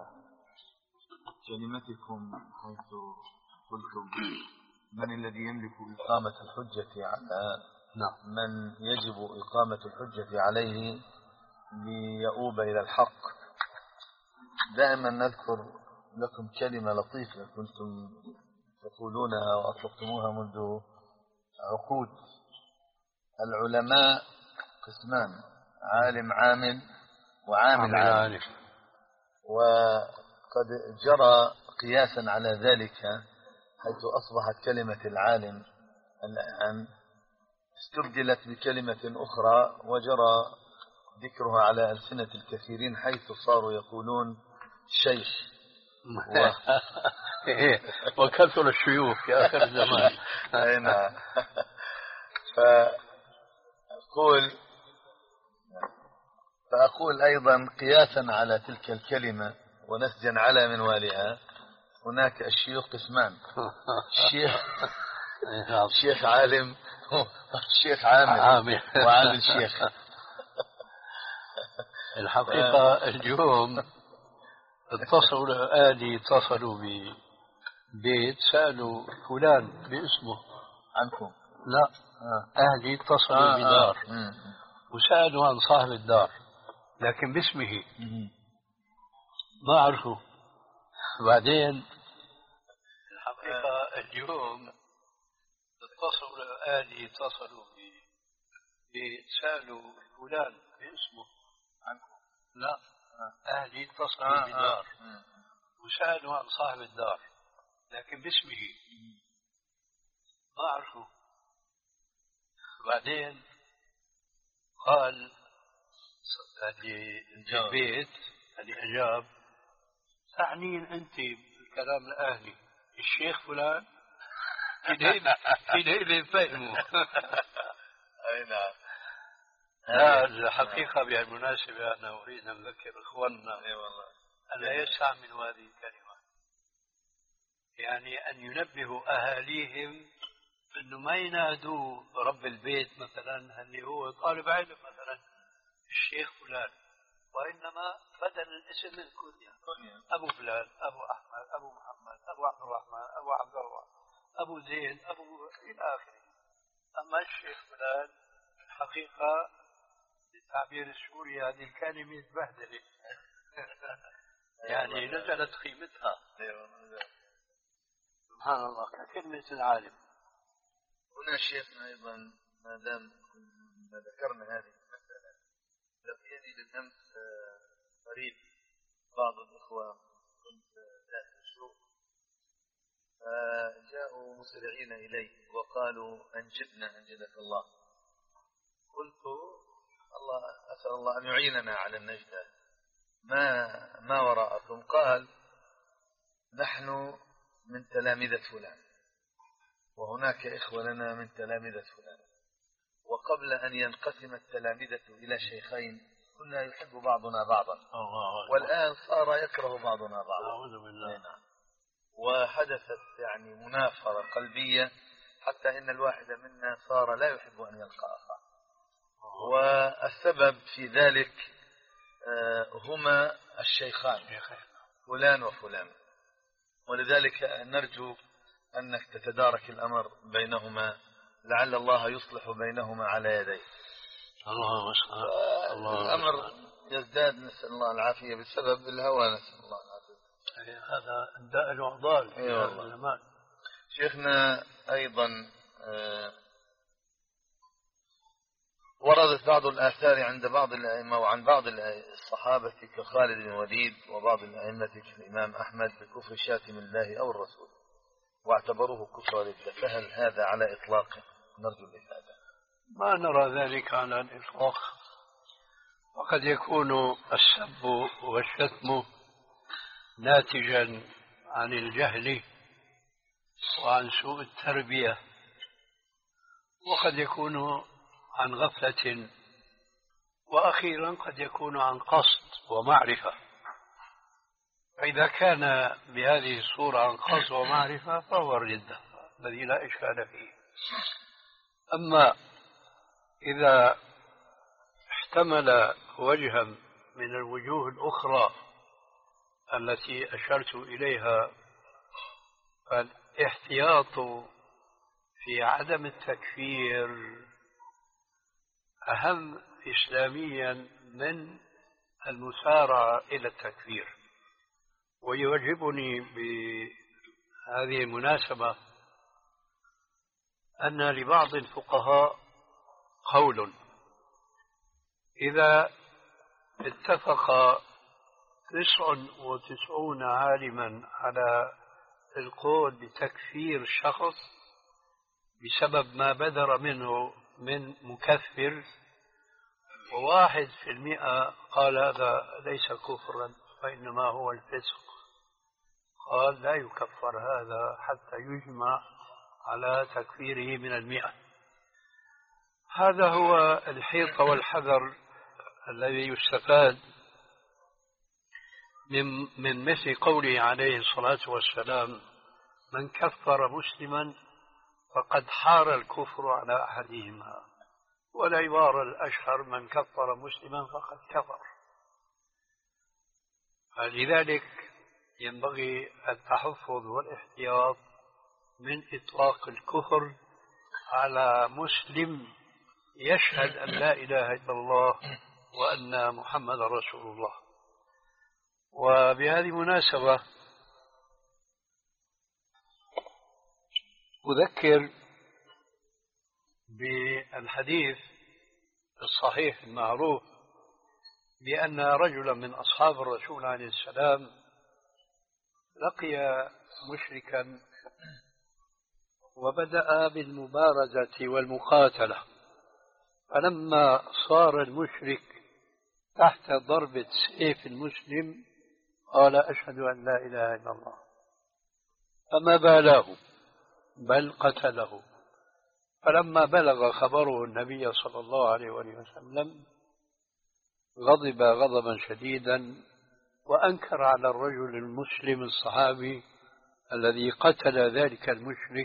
كلمتكم حيث قلتم من الذي يملك إقامة الحجة على من يجب إقامة الحجة عليه ليؤوب إلى الحق، دائما نذكر لكم كلمة لطيفة كنتم تقولونها وأطلقتموها منذ عقود: العلماء قسمان، عالم عامل وعامل عامل. وقد جرى قياسا على ذلك حيث أصبحت كلمة العالم الآن استبدلت بكلمة أخرى وجرى ذكرها على ألسنة الكثيرين حيث صاروا يقولون شيخ و... وكثر الشيوخ في آخر الزمان. نعم. فأقول فأقول أيضا قياسا على تلك الكلمة ونسجا على منوالها: هناك الشيوخ قسمان، الشيخ الشيخ عالم والشيخ عامل وعامل شيخ. الحقيقة اليوم اتصلوا آلي اتصلوا ببيت سألوا فلان باسمه عنكم؟ لا، أهلي اتصلوا آه بدار آه. وسألوا عن صاحب الدار لكن باسمه ما عرفوا. بعدين الحقيقة اليوم اتصلوا آلي اتصلوا ببيت سألوا فلان باسمه عنكم؟ لا، أهلي اتصلوا آه بدار آه. وسألوا عن صاحب الدار لكن باسمه ما عرفوا. بعدين قال اللي البيت اللي أجاب: تعنين أنت بالكلام الأهلي الشيخ فلان؟ في ليلة فهموا. أي نعم. لا، الحقيقة بهالمناسبة أنا أريد أن أذكر إخواننا أن لا يستعملوا هذه الكلمة، يعني أن ينبهوا أهاليهم أنه ما ينادوا رب البيت مثلا اللي هو طالب علم مثلا الشيخ فلان، وإنما بدل الاسم الكنية: أبو فلان، أبو أحمد، أبو محمد، أبو عبد الرحمن، أبو عبد الله، أبو زيد، أبو إلى آخره. أما الشيخ فلان الحقيقة بالتعبير السوري هذه الكلمة تبهدلت يعني نزلت قيمتها. سبحان الله ككلمة العالم. هنا شيخنا أيضا ما دام ذكرنا هذه المسألة، لقيني بالأمس قريب بعض الإخوة كنت داخل السوق، فجاءوا مسرعين إلي وقالوا أنجدنا أنجدك الله. قلت الله أسأل الله أن يعيننا على النجدة، ما ما وراءكم؟ قال نحن من تلامذة فلان، وهناك إخوة لنا من تلامذة فلان، وقبل أن ينقسم التلامذة إلى شيخين كنا يحب بعضنا بعضا، والآن صار يكره بعضنا بعضا. أعوذ بالله. وحدثت يعني منافرة قلبية حتى إن الواحد منا صار لا يحب أن يلقى أخاه، والسبب في ذلك هما الشيخان فلان وفلان، ولذلك نرجو أنك تتدارك الأمر بينهما، لعل الله يصلح بينهما على يديه. الله الله الأمر يزداد، نسأل الله العافية، بسبب الهوى، نسأل الله العافية. هذا الداء العضال في أيوة هذا الزمان. شيخنا أيضا آه وردت بعض الآثار عند بعض الأئمة وعن بعض الصحابة كخالد بن الوليد وبعض الأئمة كالإمام أحمد بكفر شاتم الله أو الرسول، واعتبروه كفر ردة، فهل هذا على إطلاقه؟ نرجو الإفادة. ما نرى ذلك على الإطلاق، وقد يكون السب والشتم ناتجا عن الجهل وعن سوء التربية، وقد يكون عن غفلة، وأخيرا قد يكون عن قصد ومعرفة. فإذا كان بهذه الصورة عن قصد ومعرفة فهو الردة الذي لا إشكال فيه. أما إذا احتمل وجها من الوجوه الأخرى التي أشرت إليها، فالاحتياط في عدم التكفير أهم إسلاميا من المسارعة إلى التكفير. ويعجبني بهذه المناسبة أن لبعض الفقهاء قول: إذا اتفق تسع وتسعون عالما على القول بتكفير شخص بسبب ما بدر منه من مكفر، وواحد في المئة قال هذا ليس كفرا وإنما هو الفسق، قال لا يكفر هذا حتى يجمع على تكفيره من المئة. هذا هو الحيط والحذر الذي يستفاد من, من مثل قوله عليه الصلاة والسلام: من كفر مسلما فقد حار الكفر على أحدهما، والعبارة الأشهر: من كفر مسلما فقد كفر. فلذلك ينبغي التحفظ والاحتياط من إطلاق الكفر على مسلم يشهد أن لا إله إلا الله وأن محمد رسول الله. وبهذه المناسبة أذكر بالحديث الصحيح المعروف بأن رجلا من أصحاب الرسول عليه السلام لقي مشركا وبدأ بالمبارزة والمقاتلة، فلما صار المشرك تحت ضربة سيف المسلم قال: أشهد أن لا إله إلا الله، فما بالاه بل قتله. فلما بلغ خبره النبي صلى الله عليه وسلم غضب غضبا شديدا وأنكر على الرجل المسلم الصحابي الذي قتل ذلك المشرك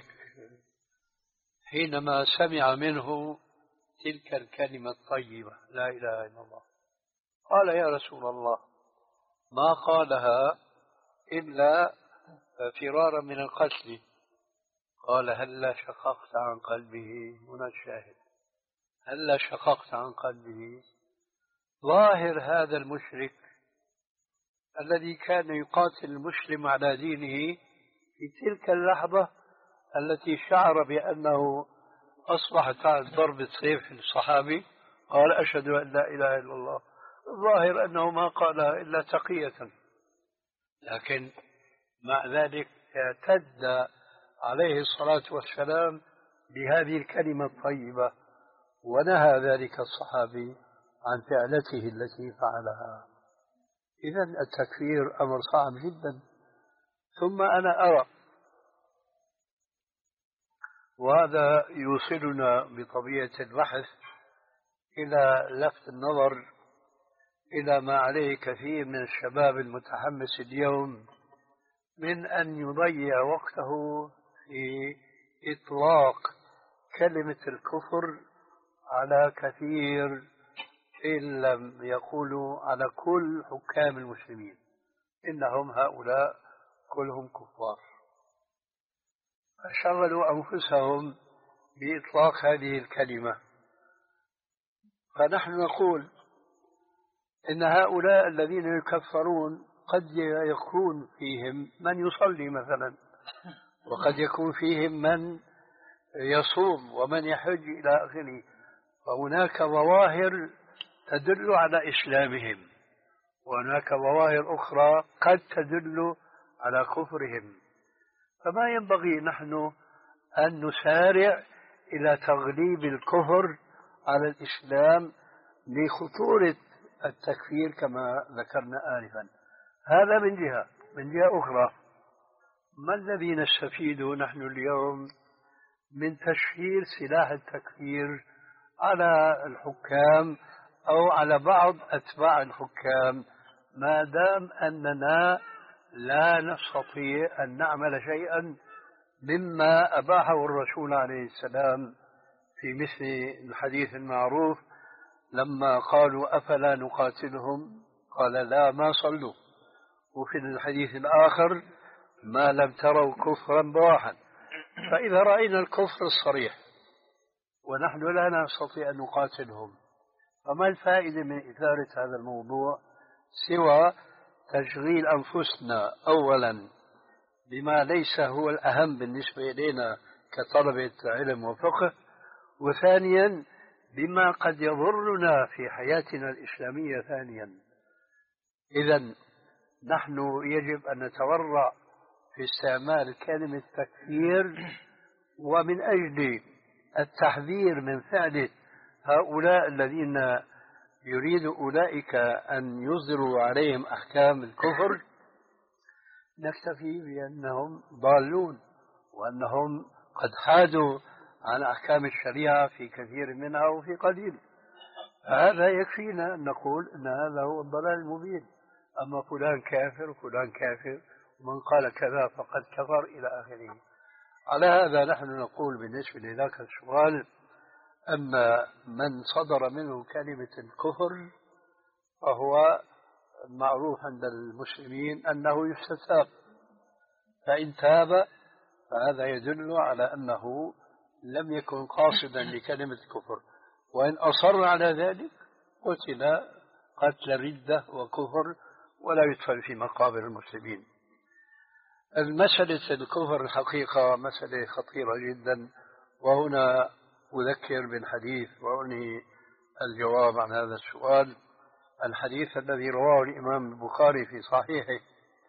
حينما سمع منه تلك الكلمة الطيبة لا إله إلا الله. قال: يا رسول الله، ما قالها إلا فرارا من القتل. قال: هلا شققت عن قلبه؟ هنا الشاهد: هلا شققت عن قلبه. ظاهر هذا المشرك الذي كان يقاتل المسلم على دينه في تلك اللحظة التي شعر بأنه أصبح تحت ضربة سيف الصحابي قال أشهد أن لا إله إلا الله. الظاهر أنه ما قالها إلا تقية، لكن مع ذلك اعتد عليه الصلاة والسلام بهذه الكلمة الطيبة، ونهى ذلك الصحابي عن فعلته التي فعلها. إذن التكفير أمر صعب جدا. ثم أنا أرى، وهذا يوصلنا بطبيعة البحث إلى لفت النظر إلى ما عليه كثير من الشباب المتحمس اليوم من أن يضيع وقته في إطلاق كلمة الكفر على كثير، إن لم يقولوا على كل حكام المسلمين، إنهم هؤلاء كلهم كفار، فشغلوا أنفسهم بإطلاق هذه الكلمة. فنحن نقول إن هؤلاء الذين يكفرون قد يكون فيهم من يصلي مثلا، وقد يكون فيهم من يصوم ومن يحج إلى آخره، فهناك ظواهر تدل على إسلامهم، وهناك ظواهر أخرى قد تدل على كفرهم. فما ينبغي نحن أن نسارع إلى تغليب الكفر على الإسلام لخطورة التكفير كما ذكرنا آنفا. هذا من جهة. من جهة أخرى، ما الذي نستفيده نحن اليوم من تشهير سلاح التكفير على الحكام أو على بعض أتباع الحكام، ما دام أننا لا نستطيع أن نعمل شيئا مما أباحه الرسول عليه السلام في مثل الحديث المعروف لما قالوا أفلا نقاتلهم قال لا ما صلوا، وفي الحديث الآخر ما لم تروا كفرا بواحا. فإذا رأينا الكفر الصريح ونحن لا نستطيع أن نقاتلهم، فما الفائدة من إثارة هذا الموضوع سوى تشغيل أنفسنا أولا بما ليس هو الأهم بالنسبة إلينا كطلبة علم وفقه، وثانيا بما قد يضرنا في حياتنا الإسلامية ثانيا. إذن نحن يجب أن نتورع في استعمال كلمة تكفير، ومن أجل التحذير من فعل هؤلاء الذين يريد أولئك أن يصدروا عليهم أحكام الكفر نكتفي بأنهم ضالون وأنهم قد حادوا عن أحكام الشريعة في كثير منها وفي قليل. هذا يكفينا أن نقول أن هذا هو الضلال المبين. أما فلان كافر وفلان كافر ومن قال كذا فقد كفر إلى آخره. على هذا نحن نقول بالنسبة لذاك السؤال أما من صدر منه كلمة الكفر فهو معروف عند المسلمين أنه يستتاب، فإن تاب فهذا يدل على أنه لم يكن قاصدا لكلمة الكفر، وإن أصر على ذلك قتل قتل ردة وكفر ولا يدفن في مقابر المسلمين. المسألة الكفر الحقيقة مسألة خطيرة جدا، وهنا أذكر بالحديث وأنهي الجواب عن هذا السؤال. الحديث الذي رواه الإمام البخاري في صحيحه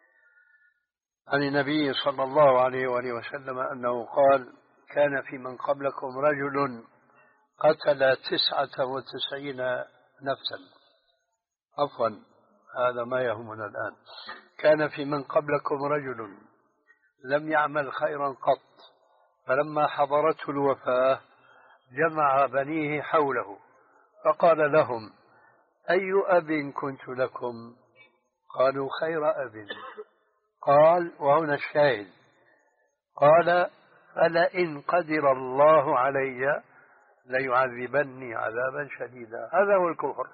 عن النبي صلى الله عليه وآله وسلم أنه قال كان في من قبلكم رجل قتل تسعة وتسعين نفسا، عفوا هذا ما يهمنا الآن، كان في من قبلكم رجل لم يعمل خيرا قط، فلما حضرته الوفاة جمع بنيه حوله فقال لهم أي أب كنت لكم؟ قالوا خير أب. قال وهنا الشاهد، قال فلئن قدر الله علي ليعذبني عذابا شديدا. هذا هو الكفر،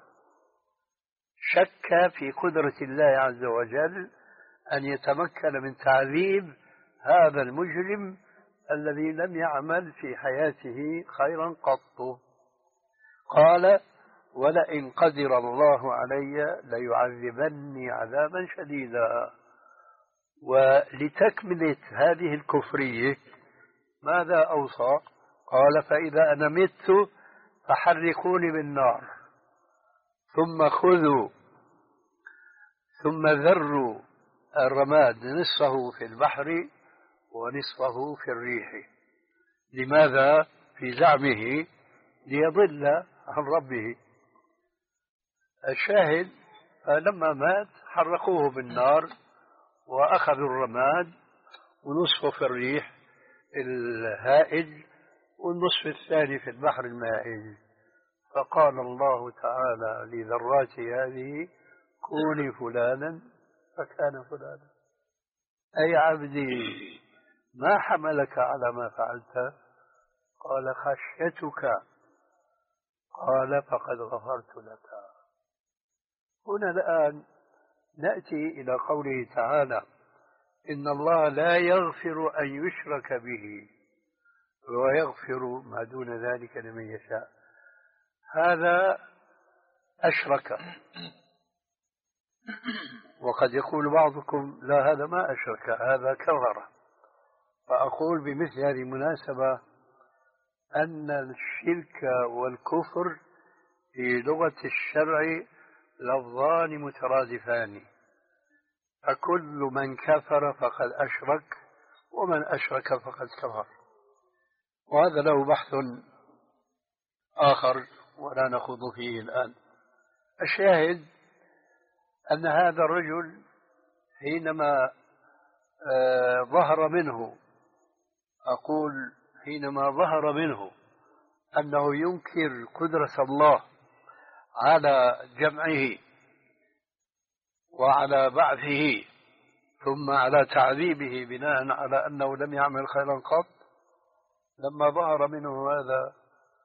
شك في قدرة الله عز وجل أن يتمكن من تعذيب هذا المجرم الذي لم يعمل في حياته خيرا قط. قال ولئن قدر الله علي ليعذبني عذابا شديدا. ولتكملة هذه الكفرية ماذا أوصى؟ قال فإذا أنا مت فحرقوني بالنار ثم خذوا ثم ذروا الرماد نصفه في البحر ونصفه في الريح. لماذا؟ في زعمه ليضل عن ربه. الشاهد لما مات حرقوه بالنار وأخذوا الرماد ونصفه في الريح الهائج والنصف الثاني في البحر المائج. فقال الله تعالى لذرات هذه كوني فلانا فكان فلانا. أي عبدي ما حملك على ما فعلت؟ قال خشيتك. قال فقد غفرت لك. هنا الآن نأتي إلى قوله تعالى إن الله لا يغفر أن يشرك به ويغفر ما دون ذلك لمن يشاء. هذا أشرك. وقد يقول بعضكم لا هذا ما أشرك هذا كفر. فأقول بمثل هذه المناسبة أن الشرك والكفر في لغة الشرع لفظان مترادفان، فكل من كفر فقد أشرك ومن أشرك فقد كفر. وهذا له بحث آخر ولا نخوض فيه الآن. الشاهد أن هذا الرجل حينما آه ظهر منه، أقول حينما ظهر منه أنه ينكر قدرة الله على جمعه وعلى بعثه ثم على تعذيبه بناء على أنه لم يعمل خيرا قط، لما ظهر منه هذا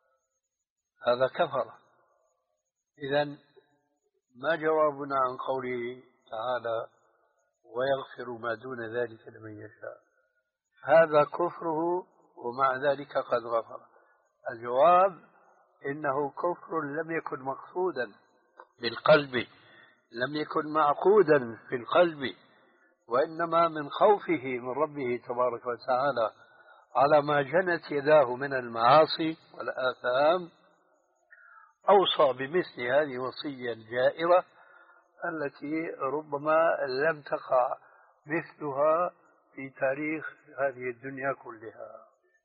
هذا كفر. إذن ما جوابنا عن قوله تعالى ويغفر ما دون ذلك لمن يشاء؟ هذا كفره ومع ذلك قد غفر. الجواب إنه كفر لم يكن مقصودا بالقلب، لم يكن معقودا في القلب، وإنما من خوفه من ربه تبارك وتعالى على ما جنت يداه من المعاصي والآثام أوصى بمثل هذه الوصية الجائرة التي ربما لم تقع مثلها في تاريخ هذه الدنيا كلها.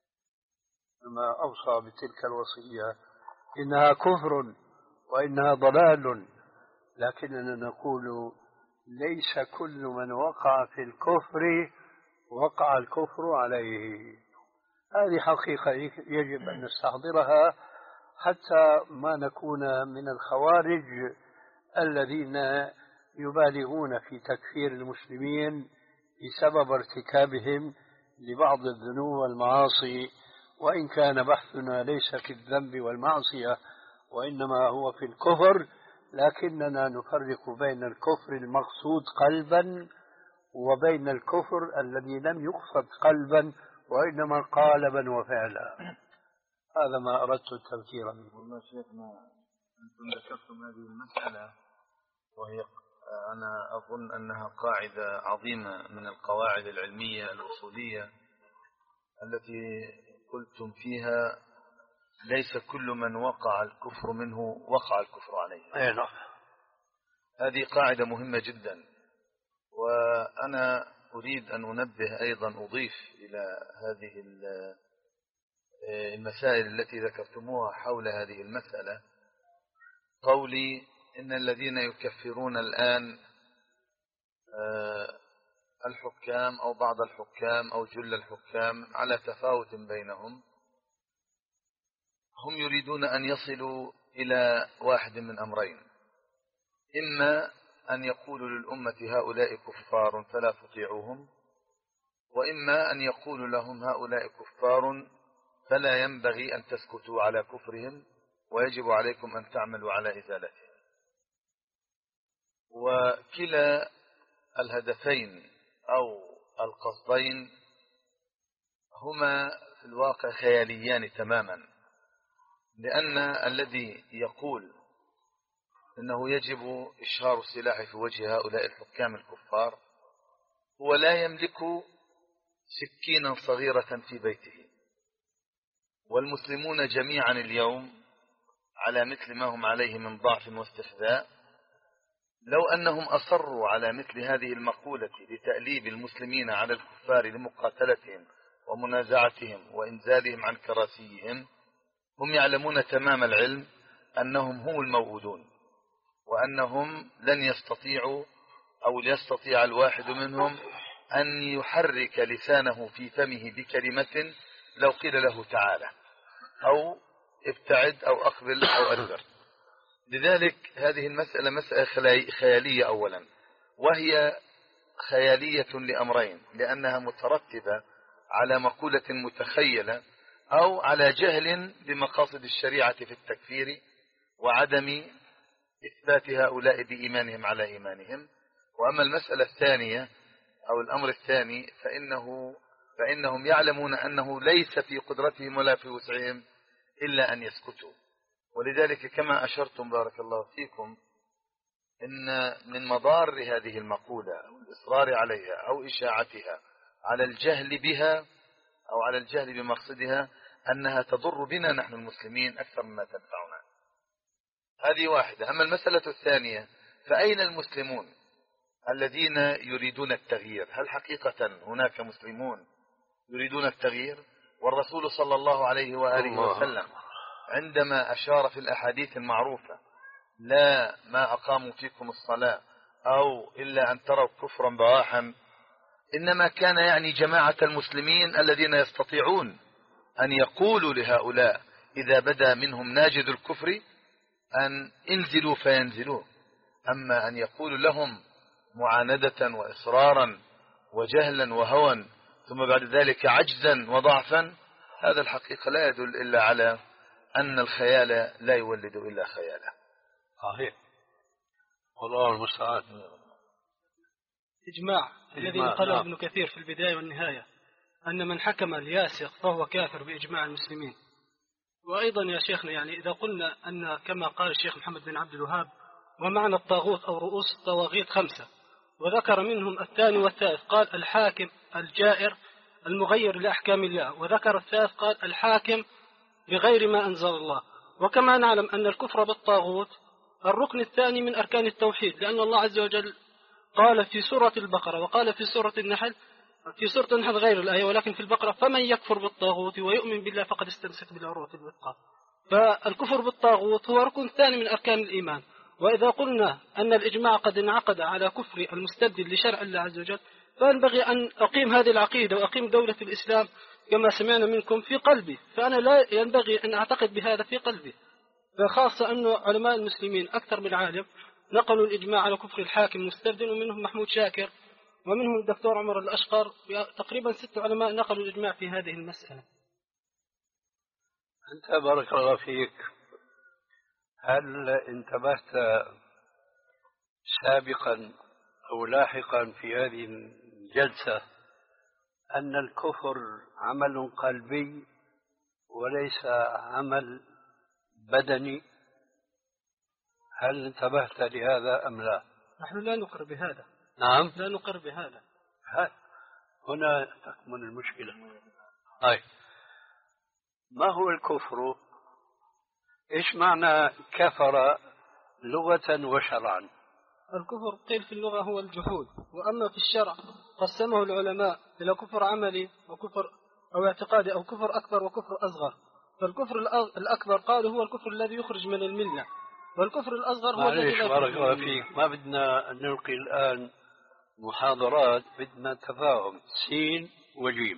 لما أوصى بتلك الوصية إنها كفر وإنها ضلال، لكننا نقول ليس كل من وقع في الكفر وقع الكفر عليه. هذه حقيقة يجب أن نستحضرها حتى ما نكون من الخوارج الذين يبالغون في تكفير المسلمين بسبب ارتكابهم لبعض الذنوب والمعاصي، وإن كان بحثنا ليس في الذنب والمعصية وإنما هو في الكفر، لكننا نفرق بين الكفر المقصود قلبا وبين الكفر الذي لم يقصد قلبا وإنما قالبا وفعلا. هذا ما أردت التذكير منه. والله شيخنا أنتم ذكرتم هذه المسألة وهي أنا أظن أنها قاعدة عظيمة من القواعد العلمية الأصولية التي قلتم فيها ليس كل من وقع الكفر منه وقع الكفر عليه. أي نعم. هذه قاعدة مهمة جدا، وأنا أريد أن أنبه أيضا أضيف إلى هذه المسائل التي ذكرتموها حول هذه المسألة قولي إن الذين يكفرون الآن الحكام أو بعض الحكام أو جل الحكام على تفاوت بينهم، هم يريدون أن يصلوا إلى واحد من أمرين: إما أن يقولوا للأمة هؤلاء كفار فلا تطيعوهم، وإما أن يقولوا لهم هؤلاء كفار فلا ينبغي أن تسكتوا على كفرهم ويجب عليكم أن تعملوا على إزالتهم. وكلا الهدفين أو القصدين هما في الواقع خياليان تماما، لأن الذي يقول إنه يجب إشهار السلاح في وجه هؤلاء الحكام الكفار هو لا يملك سكينا صغيرة في بيته، والمسلمون جميعا اليوم على مثل ما هم عليه من ضعف واستخذاء، لو أنهم أصروا على مثل هذه المقولة لتأليب المسلمين على الكفار لمقاتلتهم ومنازعتهم وإنزالهم عن كراسيهم، هم يعلمون تمام العلم أنهم هم الموعودون، وأنهم لن يستطيعوا أو ليستطيع الواحد منهم أن يحرك لسانه في فمه بكلمة لو قيل له تعالى أو ابتعد أو أقبل أو أدبر. لذلك هذه المسألة مسألة خيالية أولا، وهي خيالية لأمرين: لأنها مترتبة على مقولة متخيلة أو على جهل بمقاصد الشريعة في التكفير وعدم إثبات هؤلاء بإيمانهم على إيمانهم. وأما المسألة الثانية أو الأمر الثاني فإنه فإنهم يعلمون أنه ليس في قدرتهم ولا في وسعهم إلا أن يسكتوا. ولذلك كما أشرتم بارك الله فيكم إن من مضار هذه المقولة أو الإصرار عليها أو إشاعتها على الجهل بها أو على الجهل بمقصدها أنها تضر بنا نحن المسلمين أكثر مما تنفعنا. هذه واحدة. أما المسألة الثانية فأين المسلمون الذين يريدون التغيير؟ هل حقيقة هناك مسلمون يريدون التغيير؟ والرسول صلى الله عليه وآله وسلم عندما أشار في الأحاديث المعروفة: لا ما أقاموا فيكم الصلاة أو إلا أن تروا كفرا بواحا، إنما كان يعني جماعة المسلمين الذين يستطيعون أن يقولوا لهؤلاء إذا بدا منهم ناجذ الكفر أن انزلوا فينزلوا. أما أن يقولوا لهم معاندة وإصرارا وجهلا وهوى ثم بعد ذلك عجزا وضعفا، هذا الحقيقة لا يدل إلا على أن الخيال لا يولد إلا خيالا. صحيح، والله المستعان. إجماع الذي نقله ابن كثير في البداية والنهاية أن من حكم الياسر فهو كافر بإجماع المسلمين. وأيضا يا شيخنا يعني إذا قلنا أن كما قال الشيخ محمد بن عبد الوهاب: ومعنى الطاغوت أو رؤوس الطواغيت خمسة، وذكر منهم الثاني والثالث، قال الحاكم الجائر المغير لأحكام الله، وذكر الثالث قال الحاكم بغير ما أنزل الله. وكما نعلم أن الكفر بالطاغوت الركن الثاني من أركان التوحيد، لأن الله عز وجل قال في سورة البقرة وقال في سورة النحل، في سورة النحل غير الآية ولكن في البقرة: فمن يكفر بالطاغوت ويؤمن بالله فقد استمسك بالعروة الوثقى. فالكفر بالطاغوت هو ركن ثاني من أركان الإيمان. وإذا قلنا أن الإجماع قد انعقد على كفر المستبدل لشرع الله عز وجل، فينبغي أن أقيم هذه العقيدة وأقيم دولة الإسلام كما سمعنا منكم في قلبي، فأنا لا ينبغي أن أعتقد بهذا في قلبي. فخاصة أن علماء المسلمين أكثر من عالم نقلوا الإجماع على كفر الحاكم المستبدل، ومنهم محمود شاكر ومنهم الدكتور عمر الأشقر، تقريبا ست علماء نقلوا الإجماع في هذه المسألة. أنت بارك الله فيك، هل انتبهت سابقا أو لاحقا في هذه الجلسة أن الكفر عمل قلبي وليس عمل بدني؟ هل انتبهت لهذا أم لا؟ نحن لا نقر بهذا. نعم، لا نقر بهذا. هنا تكمن المشكلة. طيب، ما هو الكفر؟ إيش معنى كفر لغة وشرعا؟ الكفر قيل في اللغة هو الجحود، وأما في الشرع قسمه العلماء إلى كفر عملي وكفر أو اعتقادي أو كفر أكبر وكفر أصغر. فالكفر الأكبر قالوا هو الكفر الذي يخرج من الملة، والكفر الأصغر هو الذي لا بارك الله فيك، ما بدنا نلقي الآن محاضرات، بدنا تفاهم سين وجيم.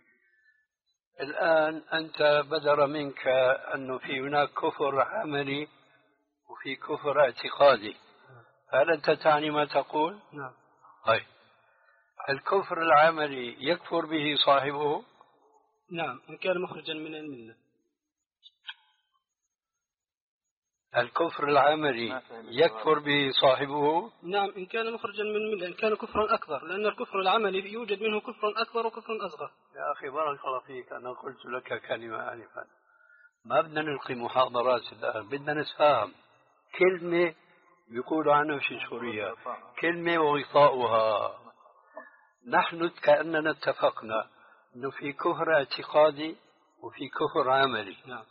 الآن أنت بدر منك أنه في هناك كفر عملي وفي كفر اعتقادي، هل أنت تعني ما تقول؟ نعم. طيب، الكفر العملي يكفر به صاحبه؟ نعم، إن كان مخرجا من الملة. الكفر العملي يكفر به صاحبه؟ نعم، إن كان مخرجا من الملة، إن كان كفرا أكبر، لأن الكفر العملي يوجد منه كفر أكبر وكفر أصغر. يا أخي بارك الله فيك، أنا قلت لك كلمة آنفا، ما بدنا نلقي محاضرات الآن، بدنا نتفاهم. كلمة بيقولوا عنها في سوريا كلمة وغطاؤها، نحن كأننا اتفقنا أنه في كفر اعتقادي وفي كفر عملي. نعم.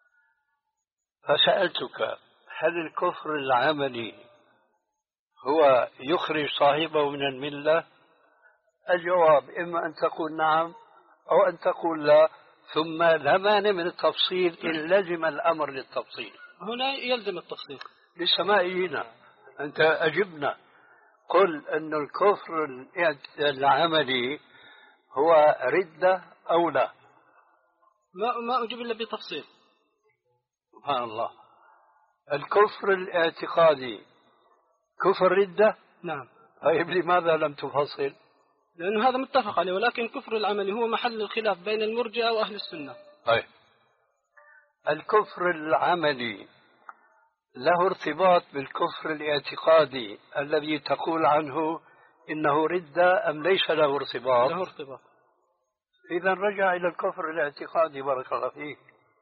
فسألتك هل الكفر العملي هو يخرج صاحبه من الملة؟ الجواب إما أن تقول نعم أو أن تقول لا، ثم لا مانع من التفصيل إن لزم الأمر للتفصيل. هنا يلزم التفصيل. لسه ما إجينا، أنت أجبنا، قل أن الكفر العملي هو ردة أو لا. ما ما أجيب إلا بتفصيل. سبحان الله. الكفر الاعتقادي كفر ردة؟ نعم. طيب لماذا لم تفصل؟ لأنه هذا متفق عليه، ولكن الكفر العملي هو محل الخلاف بين المرجئة وأهل السنة. طيب الكفر العملي له ارتباط بالكفر الاعتقادي الذي تقول عنه إنه ردة أم ليس له ارتباط؟ له ارتباط. إذا رجع إلى الكفر الاعتقادي، بارك الله فيك،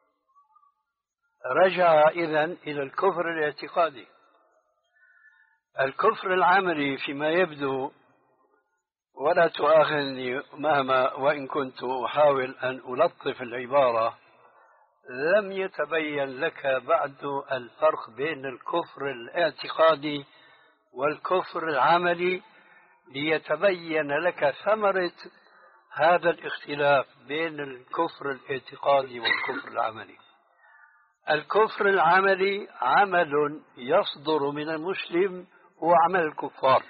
رجع إذن إلى الكفر الاعتقادي. الكفر العملي فيما يبدو، ولا تؤاخذني مهما وإن كنت أحاول أن ألطف العبارة، لم يتبين لك بعد الفرق بين الكفر الاعتقادي والكفر العملي ليتبين لك ثمرة هذا الاختلاف بين الكفر الاعتقادي والكفر العملي. الكفر العملي عمل يصدر من المسلم هو عمل الكفار،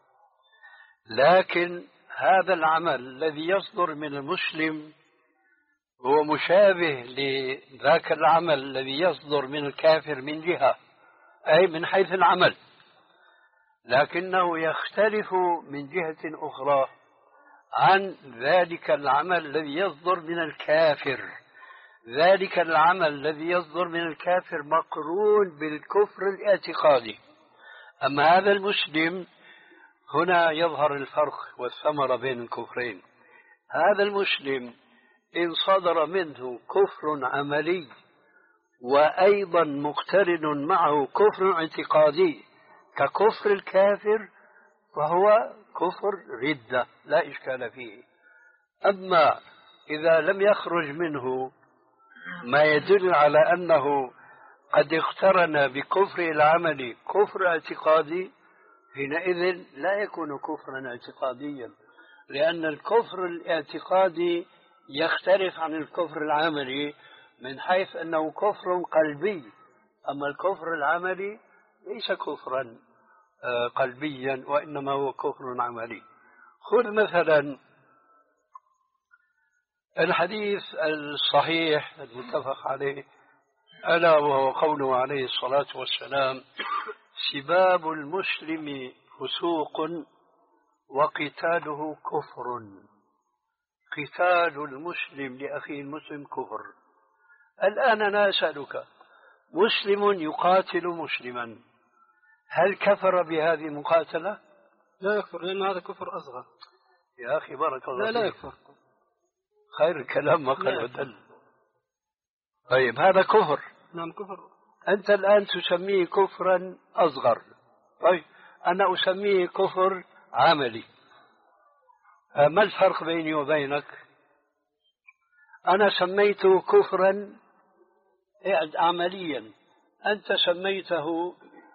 لكن هذا العمل الذي يصدر من المسلم هو مشابه لذاك العمل الذي يصدر من الكافر من جهة، أي من حيث العمل، لكنه يختلف من جهة أخرى عن ذلك العمل الذي يصدر من الكافر. ذلك العمل الذي يصدر من الكافر مقرون بالكفر الاعتقادي. أما هذا المسلم، هنا يظهر الفرق والثمرة بين الكفرين. هذا المسلم إن صدر منه كفر عملي وأيضا مقترن معه كفر اعتقادي ككفر الكافر، فهو كفر ردة لا إشكال فيه. أما إذا لم يخرج منه ما يدل على أنه قد اقترن بكفر العمل كفر اعتقادي، حينئذ لا يكون كفرا اعتقاديا، لأن الكفر الاعتقادي يختلف عن الكفر العملي من حيث أنه كفر قلبي، أما الكفر العملي ليس كفرا قلبيا وإنما هو كفر عملي. خذ مثلا الحديث الصحيح المتفق عليه، ألا وهو قوله عليه الصلاة والسلام: سباب المسلم فسوق وقتاله كفر. قتال المسلم لأخيه المسلم كفر. الآن أنا أسألك، مسلم يقاتل مسلما، هل كفر بهذه المقاتلة؟ لا يكفر، لأن هذا كفر أصغر. يا أخي بارك الله لا لا فيك. يكفر. خير الكلام ما قل ودل. طيب هذا كفر. نعم كفر. أنت الآن تسميه كفرا أصغر، طيب أنا أسميه كفر عملي. ما الفرق بيني وبينك؟ أنا سميته كفرا عمليا، أنت سميته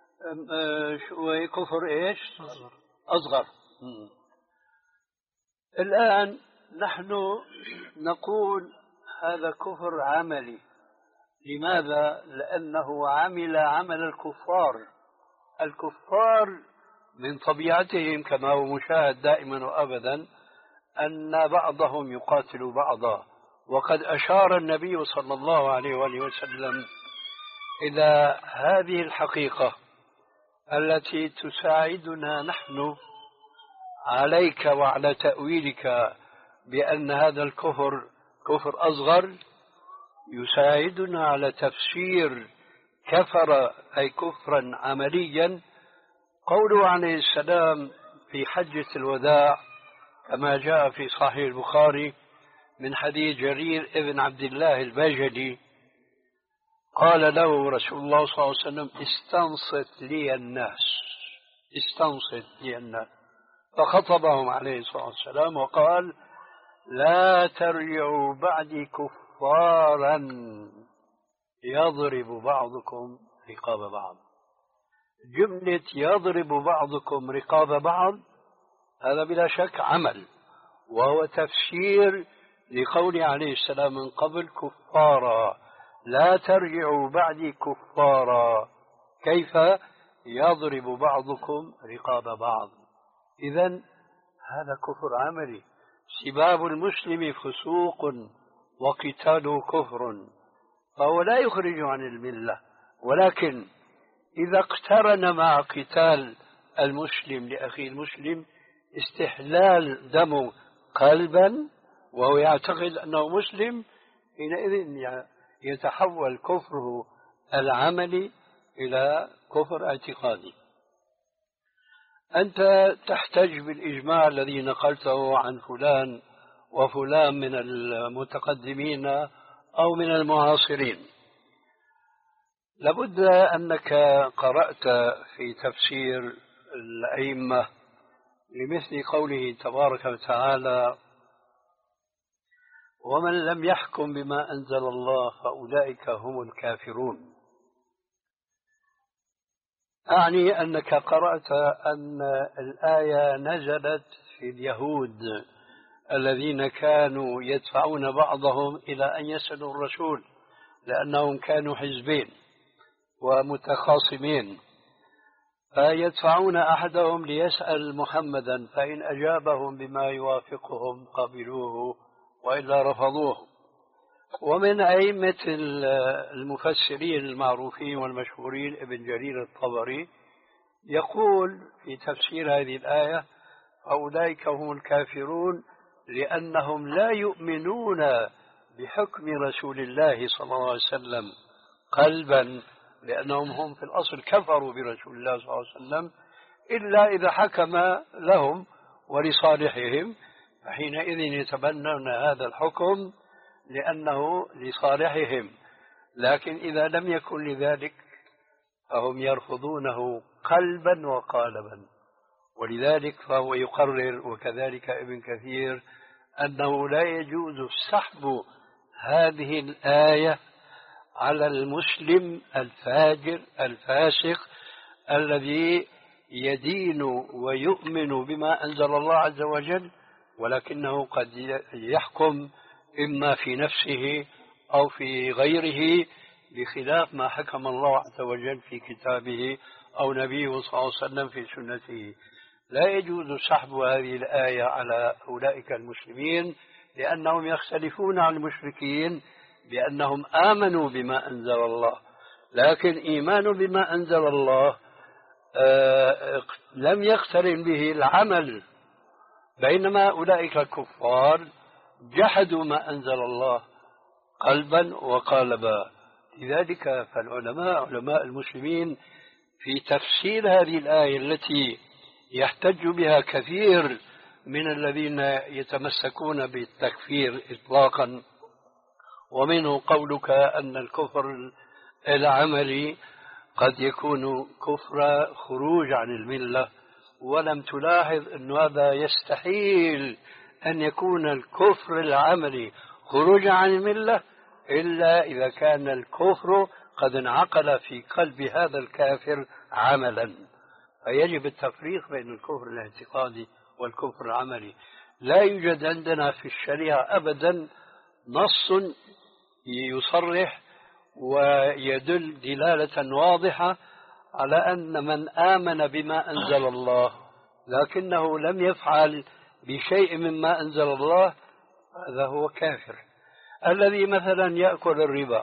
كفر إيش؟ أصغر. أصغر. الآن نحن نقول هذا كفر عملي. لماذا؟ لأنه عمل عمل الكفار. الكفار من طبيعتهم كما هو مشاهد دائما وأبدا أن بعضهم يقاتل بعضا، وقد أشار النبي صلى الله عليه وآله وسلم إلى هذه الحقيقة التي تساعدنا نحن عليك وعلى تأويلك بأن هذا الكفر كفر أصغر، يساعدنا على تفسير كفر أي كفرا عمليا قوله عليه السلام في حجة الوداع كما جاء في صحيح البخاري من حديث جرير ابن عبد الله البجلي، قال له رسول الله صلى الله عليه وسلم: استنصت لي الناس، استنصت لي الناس. فخطبهم عليه الصلاة والسلام وقال لا ترجعوا بعدي كفارا يضرب بعضكم رقاب بعض. جملة يضرب بعضكم رقاب بعض هذا بلا شك عمل، وهو تفسير لقول عليه السلام من قبل كفارا، لا ترجعوا بعدي كفارا، كيف يضرب بعضكم رقاب بعض. إذن هذا كفر عملي. سباب المسلم فسوق وقتاله كفر، فهو لا يخرج عن الملة، ولكن إذا اقترن مع قتال المسلم لأخيه المسلم استحلال دمه قلبا وهو يعتقد أنه مسلم، حينئذ يتحول كفره العملي إلى كفر اعتقادي. أنت تحتج بالإجماع الذي نقلته عن فلان وفلان من المتقدمين أو من المعاصرين. لابد أنك قرأت في تفسير الأئمة لمثل قوله تبارك وتعالى ومن لم يحكم بما أنزل الله فأولئك هم الكافرون. أعني أنك قرأت أن الآية نزلت في اليهود الذين كانوا يدفعون بعضهم إلى أن يسألوا الرسول لأنهم كانوا حزبين ومتخاصمين، فيدفعون أحدهم ليسأل محمدا فإن أجابهم بما يوافقهم قبلوه وإلا رفضوه. ومن أئمة المفسرين المعروفين والمشهورين ابن جرير الطبري يقول في تفسير هذه الآية أولئك هم الكافرون لأنهم لا يؤمنون بحكم رسول الله صلى الله عليه وسلم قلبا، لأنهم هم في الأصل كفروا برسول الله صلى الله عليه وسلم إلا إذا حكم لهم ولصالحهم، فحينئذ يتبنون هذا الحكم لأنه لصالحهم. لكن إذا لم يكن لذلك فهم يرفضونه قلبا وقالبا. ولذلك فهو يقرر وكذلك ابن كثير أنه لا يجوز سحب هذه الآية على المسلم الفاجر الفاسق الذي يدين ويؤمن بما أنزل الله عز وجل، ولكنه قد يحكم إما في نفسه أو في غيره بخلاف ما حكم الله عز وجل في كتابه أو نبيه صلى الله عليه وسلم في سنته. لا يجوز سحب هذه الآية على أولئك المسلمين لأنهم يختلفون عن المشركين بأنهم آمنوا بما أنزل الله، لكن إيمان بما أنزل الله آه لم يقترن به العمل، بينما أولئك الكفار جحدوا ما أنزل الله قلبا وقالبا. لذلك فالعلماء علماء المسلمين في تفسير هذه الآية التي يحتج بها كثير من الذين يتمسكون بالتكفير إطلاقا، ومنه قولك أن الكفر العملي قد يكون كفر خروج عن الملة، ولم تلاحظ أن هذا يستحيل أن يكون الكفر العملي خروج عن الملة إلا إذا كان الكفر قد انعقل في قلب هذا الكافر عملا. فيجب التفريق بين الكفر الاعتقادي والكفر العملي. لا يوجد عندنا في الشريعة أبدا نص يصرح ويدل دلالة واضحة على أن من آمن بما أنزل الله لكنه لم يفعل بشيء مما أنزل الله هذا هو كافر. الذي مثلا يأكل الربا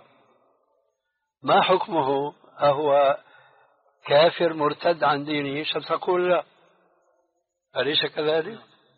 ما حكمه؟ أهو كافر مرتد عن دينه؟ ستقول لا، أليس كذلك؟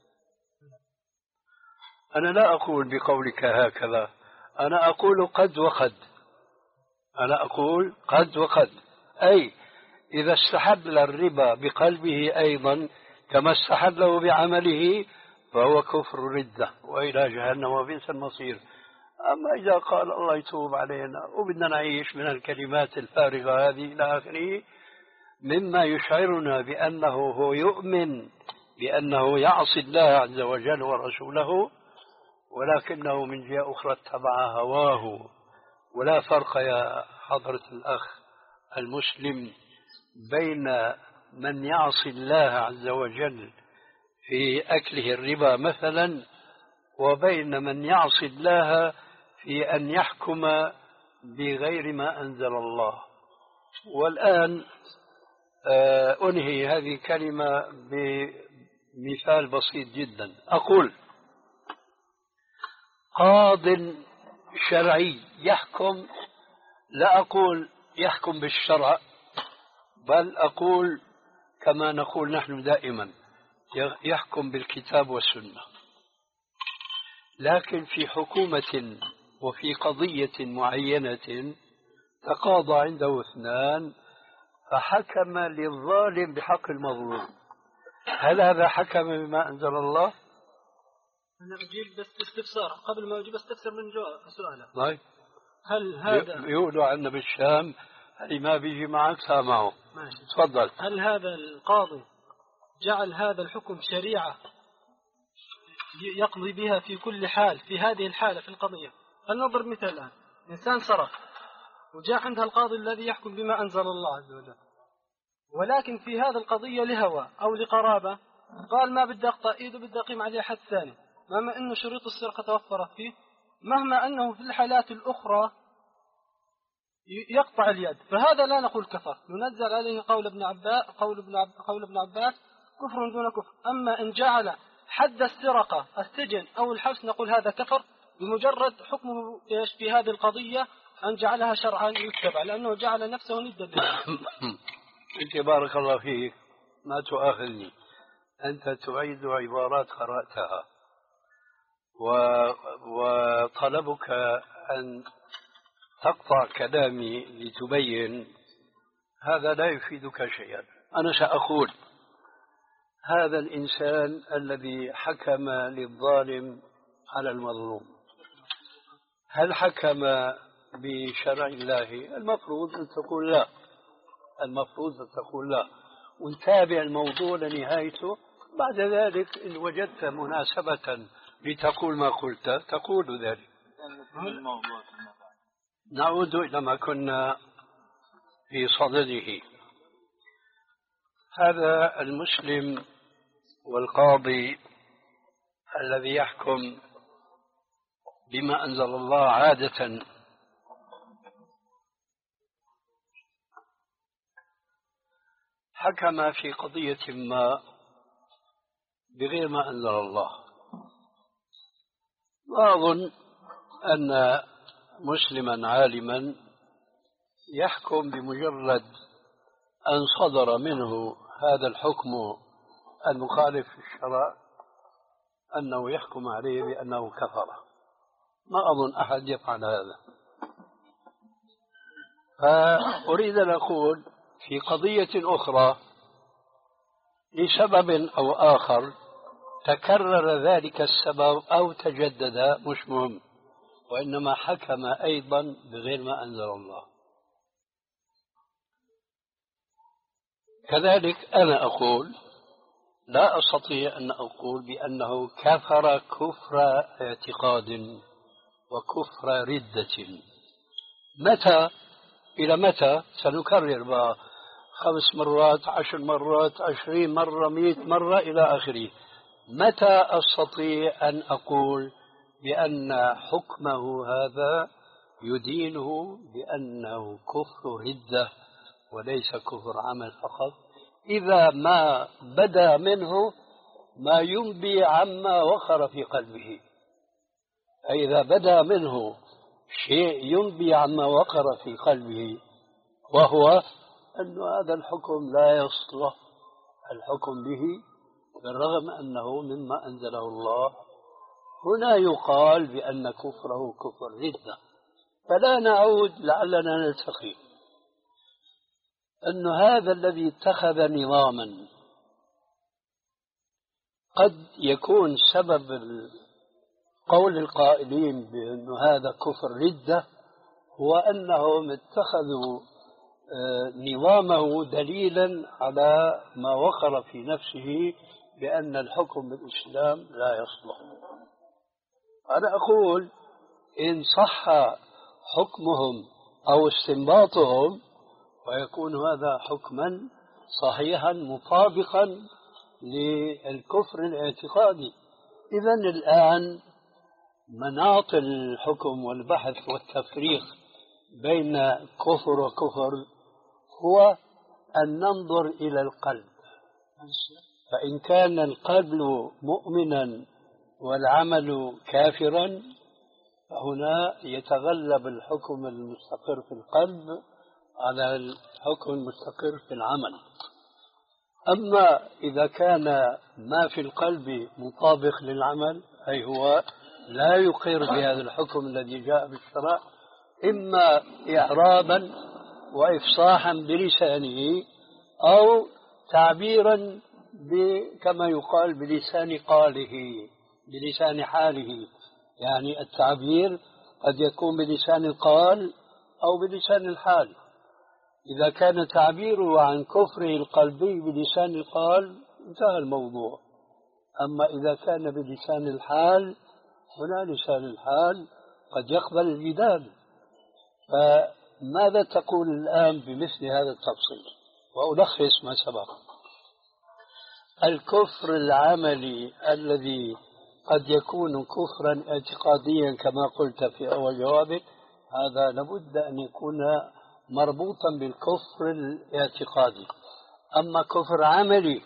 أنا لا أقول بقولك هكذا، أنا أقول قد وقد، أنا أقول قد وقد، أي إذا استحل الربا بقلبه أيضا كما استحله بعمله فهو كفر ردة وإلى جهنم وبئس المصير. أما إذا قال الله يتوب علينا وبدنا نعيش من الكلمات الفارغة هذه إلى آخره مما يشعرنا بأنه هو يؤمن بأنه يعصي الله عز وجل ورسوله، ولكنه من جهة أخرى اتبع هواه. ولا فرق يا حضرة الأخ المسلم بين من يعصي الله عز وجل في أكله الربا مثلا، وبين من يعصي الله في أن يحكم بغير ما أنزل الله. والآن أنهي هذه الكلمة بمثال بسيط جدا. أقول قاض شرعي يحكم، لا أقول يحكم بالشرع، بل أقول كما نقول نحن دائما يحكم بالكتاب والسنة. لكن في حكومة وفي قضية معينة تقاضى عنده اثنان فحكم للظالم بحق المظلوم، هل هذا حكم بما أنزل الله؟ أنا أجيب بس استفسار قبل ما أجيب استفسر من جواب سؤاله. طيب. هل هذا يقولوا عندنا بالشام اللي ما بيجي معك سامعه. ماشي. تفضل. هل هذا القاضي جعل هذا الحكم شريعة يقضي بها في كل حال في هذه الحالة في القضية؟ فلنضرب مثال الآن، إنسان سرق وجاء عندها القاضي الذي يحكم بما أنزل الله عز وجل، ولكن في هذا القضية لهوى أو لقرابة قال ما بدي أقطع إيده بدي أقيم عليه حد ثاني، مهما أنه شروط السرقة توفرت فيه، مهما أنه في الحالات الأخرى يقطع اليد، فهذا لا نقول كفر، ننزل عليه قول ابن عباس قول ابن عب قول ابن عباس كفر دون كفر. أما إن جعل حد السرقة السجن أو الحبس نقول هذا كفر بمجرد حكمه إيش في هذه القضية أن جعلها شرعا يتبع، لأنه جعل نفسه ندا لله. أنت بارك الله فيك ما تؤاخذني، أنت تعيد عبارات قرأتها، و... وطلبك أن تقطع كلامي لتبين، هذا لا يفيدك شيئا. أنا سأقول هذا الإنسان الذي حكم للظالم على المظلوم هل حكم بشرع الله؟ المفروض أن تقول لا، المفروض أن تقول لا، ونتابع الموضوع لنهايته. بعد ذلك إن وجدت مناسبة لتقول ما قلت تقول ذلك. نعود إلى ما كنا في صدده. هذا المسلم والقاضي الذي يحكم بما أنزل الله عادة حكم في قضية ما بغير ما أنزل الله. وأظن أن مسلما عالما يحكم بمجرد أن صدر منه هذا الحكم المخالف للشرع أنه يحكم عليه بأنه كفر. ما أظن أحد يفعل هذا. فأريد أن أقول في قضية أخرى لسبب أو آخر تكرر ذلك السبب أو تجدد مش مهم، وإنما حكم أيضا بغير ما أنزل الله. كذلك أنا أقول لا أستطيع أن أقول بأنه كفر كفر اعتقاد وكفر ردة. متى إلى متى سنكرر بقى خمس مرات عشر مرات عشرين مرة مئة مرة إلى آخره؟ متى أستطيع أن أقول بأن حكمه هذا يدينه بأنه كفر ردة وليس كفر عمل فقط؟ إذا ما بدا منه ما ينبي عما وقر في قلبه. فإذا بدا منه شيء ينبي عما وقر في قلبه، وهو أن هذا الحكم لا يصلح الحكم به بالرغم أنه مما أنزله الله، هنا يقال بأن كفره كفر ردة. فلا نعود لعلنا نلتقي أن هذا الذي اتخذ نظاما قد يكون سبب قول القائلين بأن هذا كفر ردة هو أنهم اتخذوا نظامه دليلا على ما وقر في نفسه بأن الحكم بالإسلام لا يصلح. أنا أقول إن صح حكمهم أو استنباطهم ويكون هذا حكما صحيحا مطابقا للكفر الاعتقادي. إذن الآن مناط الحكم والبحث والتفريق بين كفر وكفر هو أن ننظر إلى القلب، فإن كان القلب مؤمنا والعمل كافرا فهنا يتغلب الحكم المستقر في القلب على الحكم المستقر في العمل. أما إذا كان ما في القلب مطابق للعمل أي هو لا يقر بهذا الحكم الذي جاء بالشرع، إما إعرابا وإفصاحا بلسانه أو تعبيرا كما يقال بلسان قاله بلسان حاله، يعني التعبير قد يكون بلسان القال أو بلسان الحال. إذا كان تعبيره عن كفره القلبي بلسان القال انتهى الموضوع. أما إذا كان بلسان الحال هنا لسان الحال قد يقبل الجدال. فماذا تقول الآن بمثل هذا التفصيل؟ وألخص ما سبق. الكفر العملي الذي قد يكون كفرا اعتقاديا كما قلت في أول جوابك، هذا لابد أن يكون مربوطا بالكفر الاعتقادي. أما كفر عملي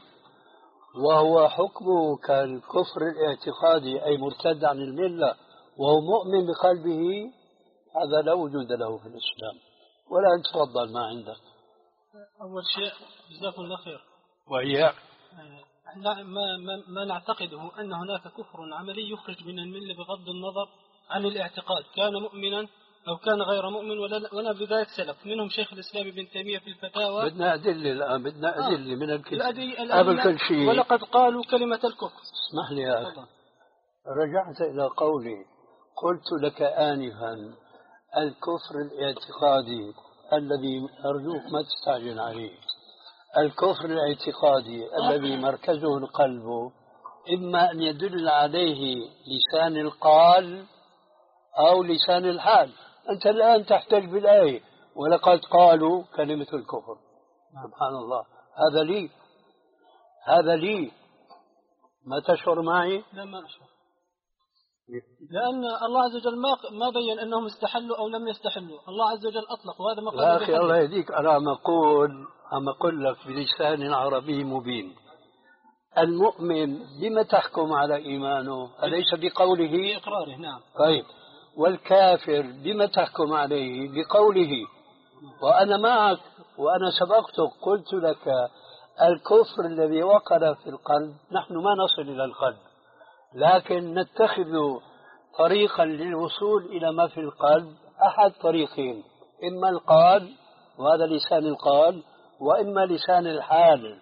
وهو حكمه كالكفر الاعتقادي أي مرتد عن الملة وهو مؤمن بقلبه، هذا لا وجود له في الإسلام. ولا أن تفضل ما عندك. أول شيء جزاكم الله خير. وهي لا ما, ما, ما نعتقده أن هناك كفر عملي يخرج من الملة بغض النظر عن الاعتقاد، كان مؤمنا أو كان غير مؤمن، ولا بذلك سلف منهم شيخ الإسلام ابن تيمية في الفتاوى. بدنا أدلة الآن، بدنا أدلة آه. من الكتاب قبل كل شيء. ولقد قالوا كلمة الكفر. اسمح لي يا أخي، رجعت إلى قولي قلت لك آنفا الكفر الاعتقادي الذي أرجوك ما تستعجل عليه. الكفر الاعتقادي الذي مركزه القلب إما أن يدل عليه لسان القال أو لسان الحال. أنت الآن تحتج بالآية ولقد قالوا كلمة الكفر. سبحان الله، هذا لي هذا لي ما تشعر معي؟ لا ما أشعر، لأن الله عز وجل ما ما بين أنهم استحلوا أو لم يستحلوا. الله عز وجل أطلق، وهذا ما قال. يا أخي الله يهديك، أنا عم أقول عم أقول لك بلسان عربي مبين. المؤمن بما تحكم على إيمانه؟ أليس بقوله؟ بإقراره. نعم. طيب، والكافر بما تحكم عليه؟ بقوله. وأنا معك، وأنا سبقتك قلت لك الكفر الذي وقر في القلب نحن ما نصل إلى القلب، لكن نتخذ طريقا للوصول إلى ما في القلب أحد طريقين، إما القال وهذا لسان القال، وإما لسان الحال.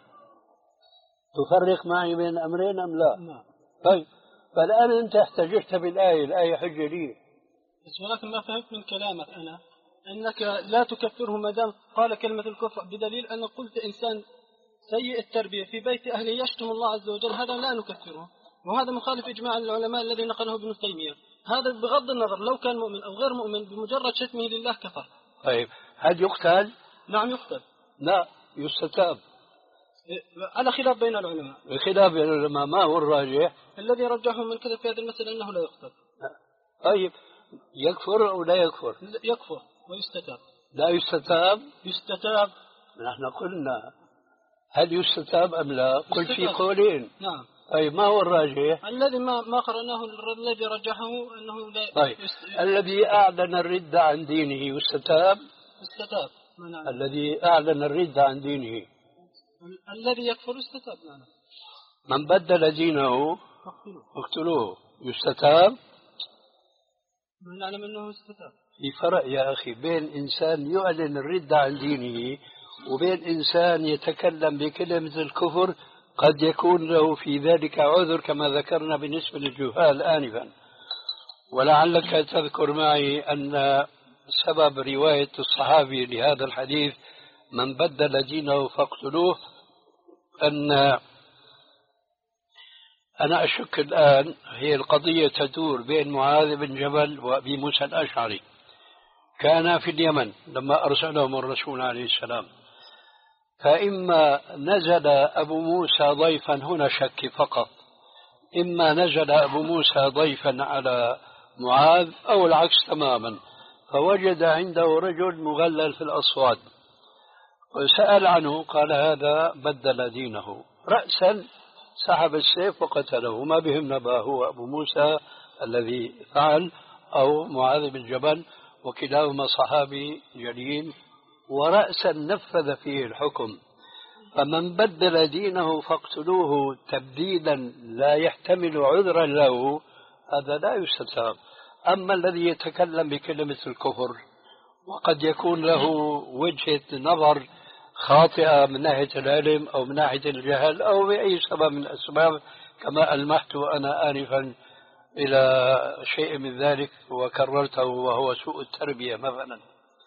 تفرق معي بين أمرين أم لا؟ نعم. طيب، فالآن أنت احتججت بالآية، الآية حجة لي. بس ولكن ما فهمت من كلامك أنا أنك لا تكفره ما دام قال كلمة الكفر، بدليل أن قلت إنسان سيء التربية في بيت أهله يشتم الله عز وجل، هذا لا نكفره، وهذا مخالف إجماع العلماء الذي نقله ابن تيمية. هذا بغض النظر لو كان مؤمن أو غير مؤمن، بمجرد شتمه لله كفر. طيب، هل يقتل؟ نعم يقتل. لا، يستتاب. على خلاف بين العلماء. الخلاف بين العلماء ما هو الراجح؟ الذي رجحه من كذا في هذه المسألة أنه لا يقتل. طيب، يكفر أو لا يكفر؟ يكفر ويستتاب. لا يستتاب؟ يستتاب. نحن قلنا هل يستتاب أم لا؟ قلت في قولين. نعم. طيب، ما هو الراجح؟ الذي ما ما قرأناه الذي رجحه أنه لا. طيب، يست... الذي أعلن الردة عن دينه يستتاب؟ يستتاب. نعم. الذي أعلن الردة عن دينه الذي يكفر يستتاب. نعم. من بدل دينه اقتلوه. يستتاب؟ نعلم أنه يستتاب. في فرق يا أخي بين إنسان يعلن الردة عن دينه وبين إنسان يتكلم بكلمة الكفر، قد يكون له في ذلك عذر كما ذكرنا بالنسبة للجهال آنفا. ولعلك تذكر معي أن سبب رواية الصحابي لهذا الحديث من بدل دينه فاقتلوه أن أنا أشك الآن هي القضية تدور بين معاذ بن جبل وأبي موسى الأشعري. كان في اليمن لما أرسلهم الرسول عليه السلام، فإما نزل أبو موسى ضيفا، هنا شك فقط، إما نزل أبو موسى ضيفا على معاذ أو العكس تماما، فوجد عنده رجل مغلل في الأصوات وسأل عنه، قال هذا بدل دينه، رأسا سحب السيف وقتله. ما بهم نبا هو أبو موسى الذي فعل أو معاذ بن جبل، وكلاهما صحابي جليل، ورأسا نفذ فيه الحكم. فمن بدل دينه فاقتلوه تبديلا لا يحتمل عذرا له، هذا لا يستتاب. أما الذي يتكلم بكلمة الكفر وقد يكون له وجهة نظر خاطئة من ناحية العلم أو من ناحية الجهل أو بأي سبب من الأسباب، كما ألمحت أنا آنفا إلى شيء من ذلك وكررته، وهو سوء التربية مثلا،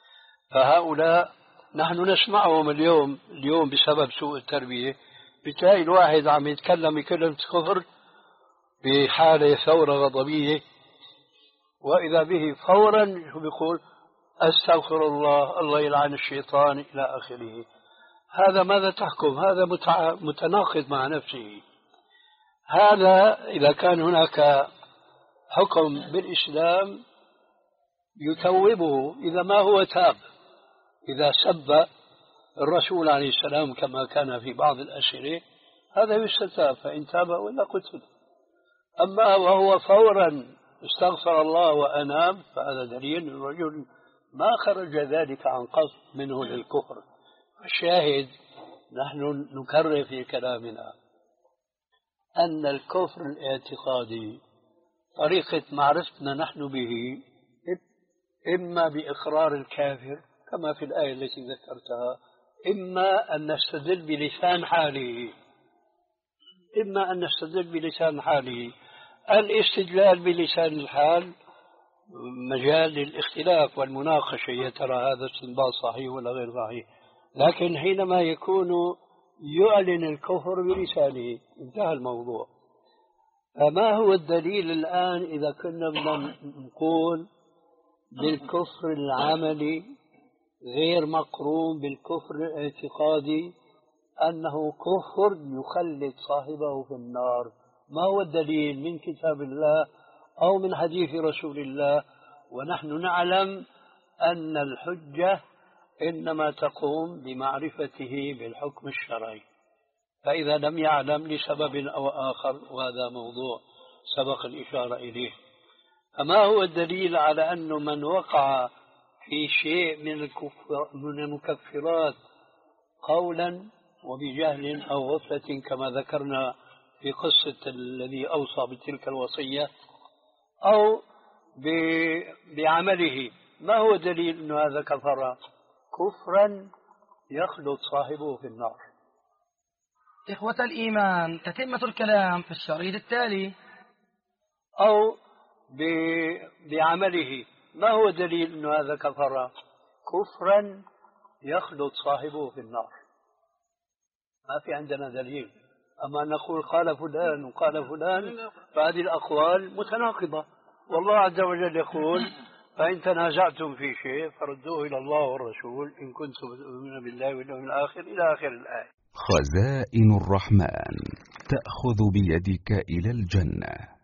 فهؤلاء نحن نسمعهم اليوم اليوم بسبب سوء التربية. بتلاقي الواحد عم يتكلم بكلمة كفر بحالة ثورة غضبية، وإذا به فورا بيقول أستغفر الله، الله يلعن الشيطان إلى آخره. هذا ماذا تحكم؟ هذا متناقض مع نفسه. هذا إذا كان هناك حكم بالإسلام يتوبه، إذا ما هو تاب، إذا سب الرسول عليه السلام كما كان في بعض الأسئلة هذا يستتاب، فإن تاب ولا قتل. أما وهو فورا استغفر الله وأناب، فهذا دليل الرجل ما خرج ذلك عن قصد منه للكفر. الشاهد نحن نكرر في كلامنا أن الكفر الاعتقادي طريقة معرفتنا نحن به إما بإقرار الكافر كما في الآية التي ذكرتها، إما أن نستدل بلسان حاله إما أن نستدل بلسان حاله. الاستدلال بلسان الحال مجال للاختلاف والمناقشة، يا ترى هذا استنباط صحيح ولا غير صحيح، لكن حينما يكون يعلن الكفر بلسانه انتهى الموضوع. فما هو الدليل الآن إذا كنا بدنا نقول بالكفر العملي غير مقرون بالكفر الاعتقادي أنه كفر يخلد صاحبه في النار؟ ما هو الدليل من كتاب الله أو من حديث رسول الله؟ ونحن نعلم أن الحجة إنما تقوم بمعرفته بالحكم الشرعي، فإذا لم يعلم لسبب أو آخر، وهذا موضوع سبق الإشارة إليه. فما هو الدليل على أنه من وقع في شيء من من المكفرات قولا وبجهل أو غفلة كما ذكرنا في قصة الذي أوصى بتلك الوصية أو بعمله، ما هو دليل أن هذا كفر كفرا يخلد صاحبه في النار؟ إخوة الإيمان، تتمة الكلام في الشريط التالي. أو بعمله، ما هو دليل أن هذا كفر كفرا يخلد صاحبه في النار؟ ما في عندنا دليل. أما نقول قال فلان وقال فلان فهذه الأقوال متناقضة، والله عز وجل يقول فإن تنازعتم في شيء فردوه إلى الله والرسول إن كنتم تؤمنون بالله واليوم الآخر إلى آخر الآية. خزائن الرحمن تأخذ بيدك إلى الجنة.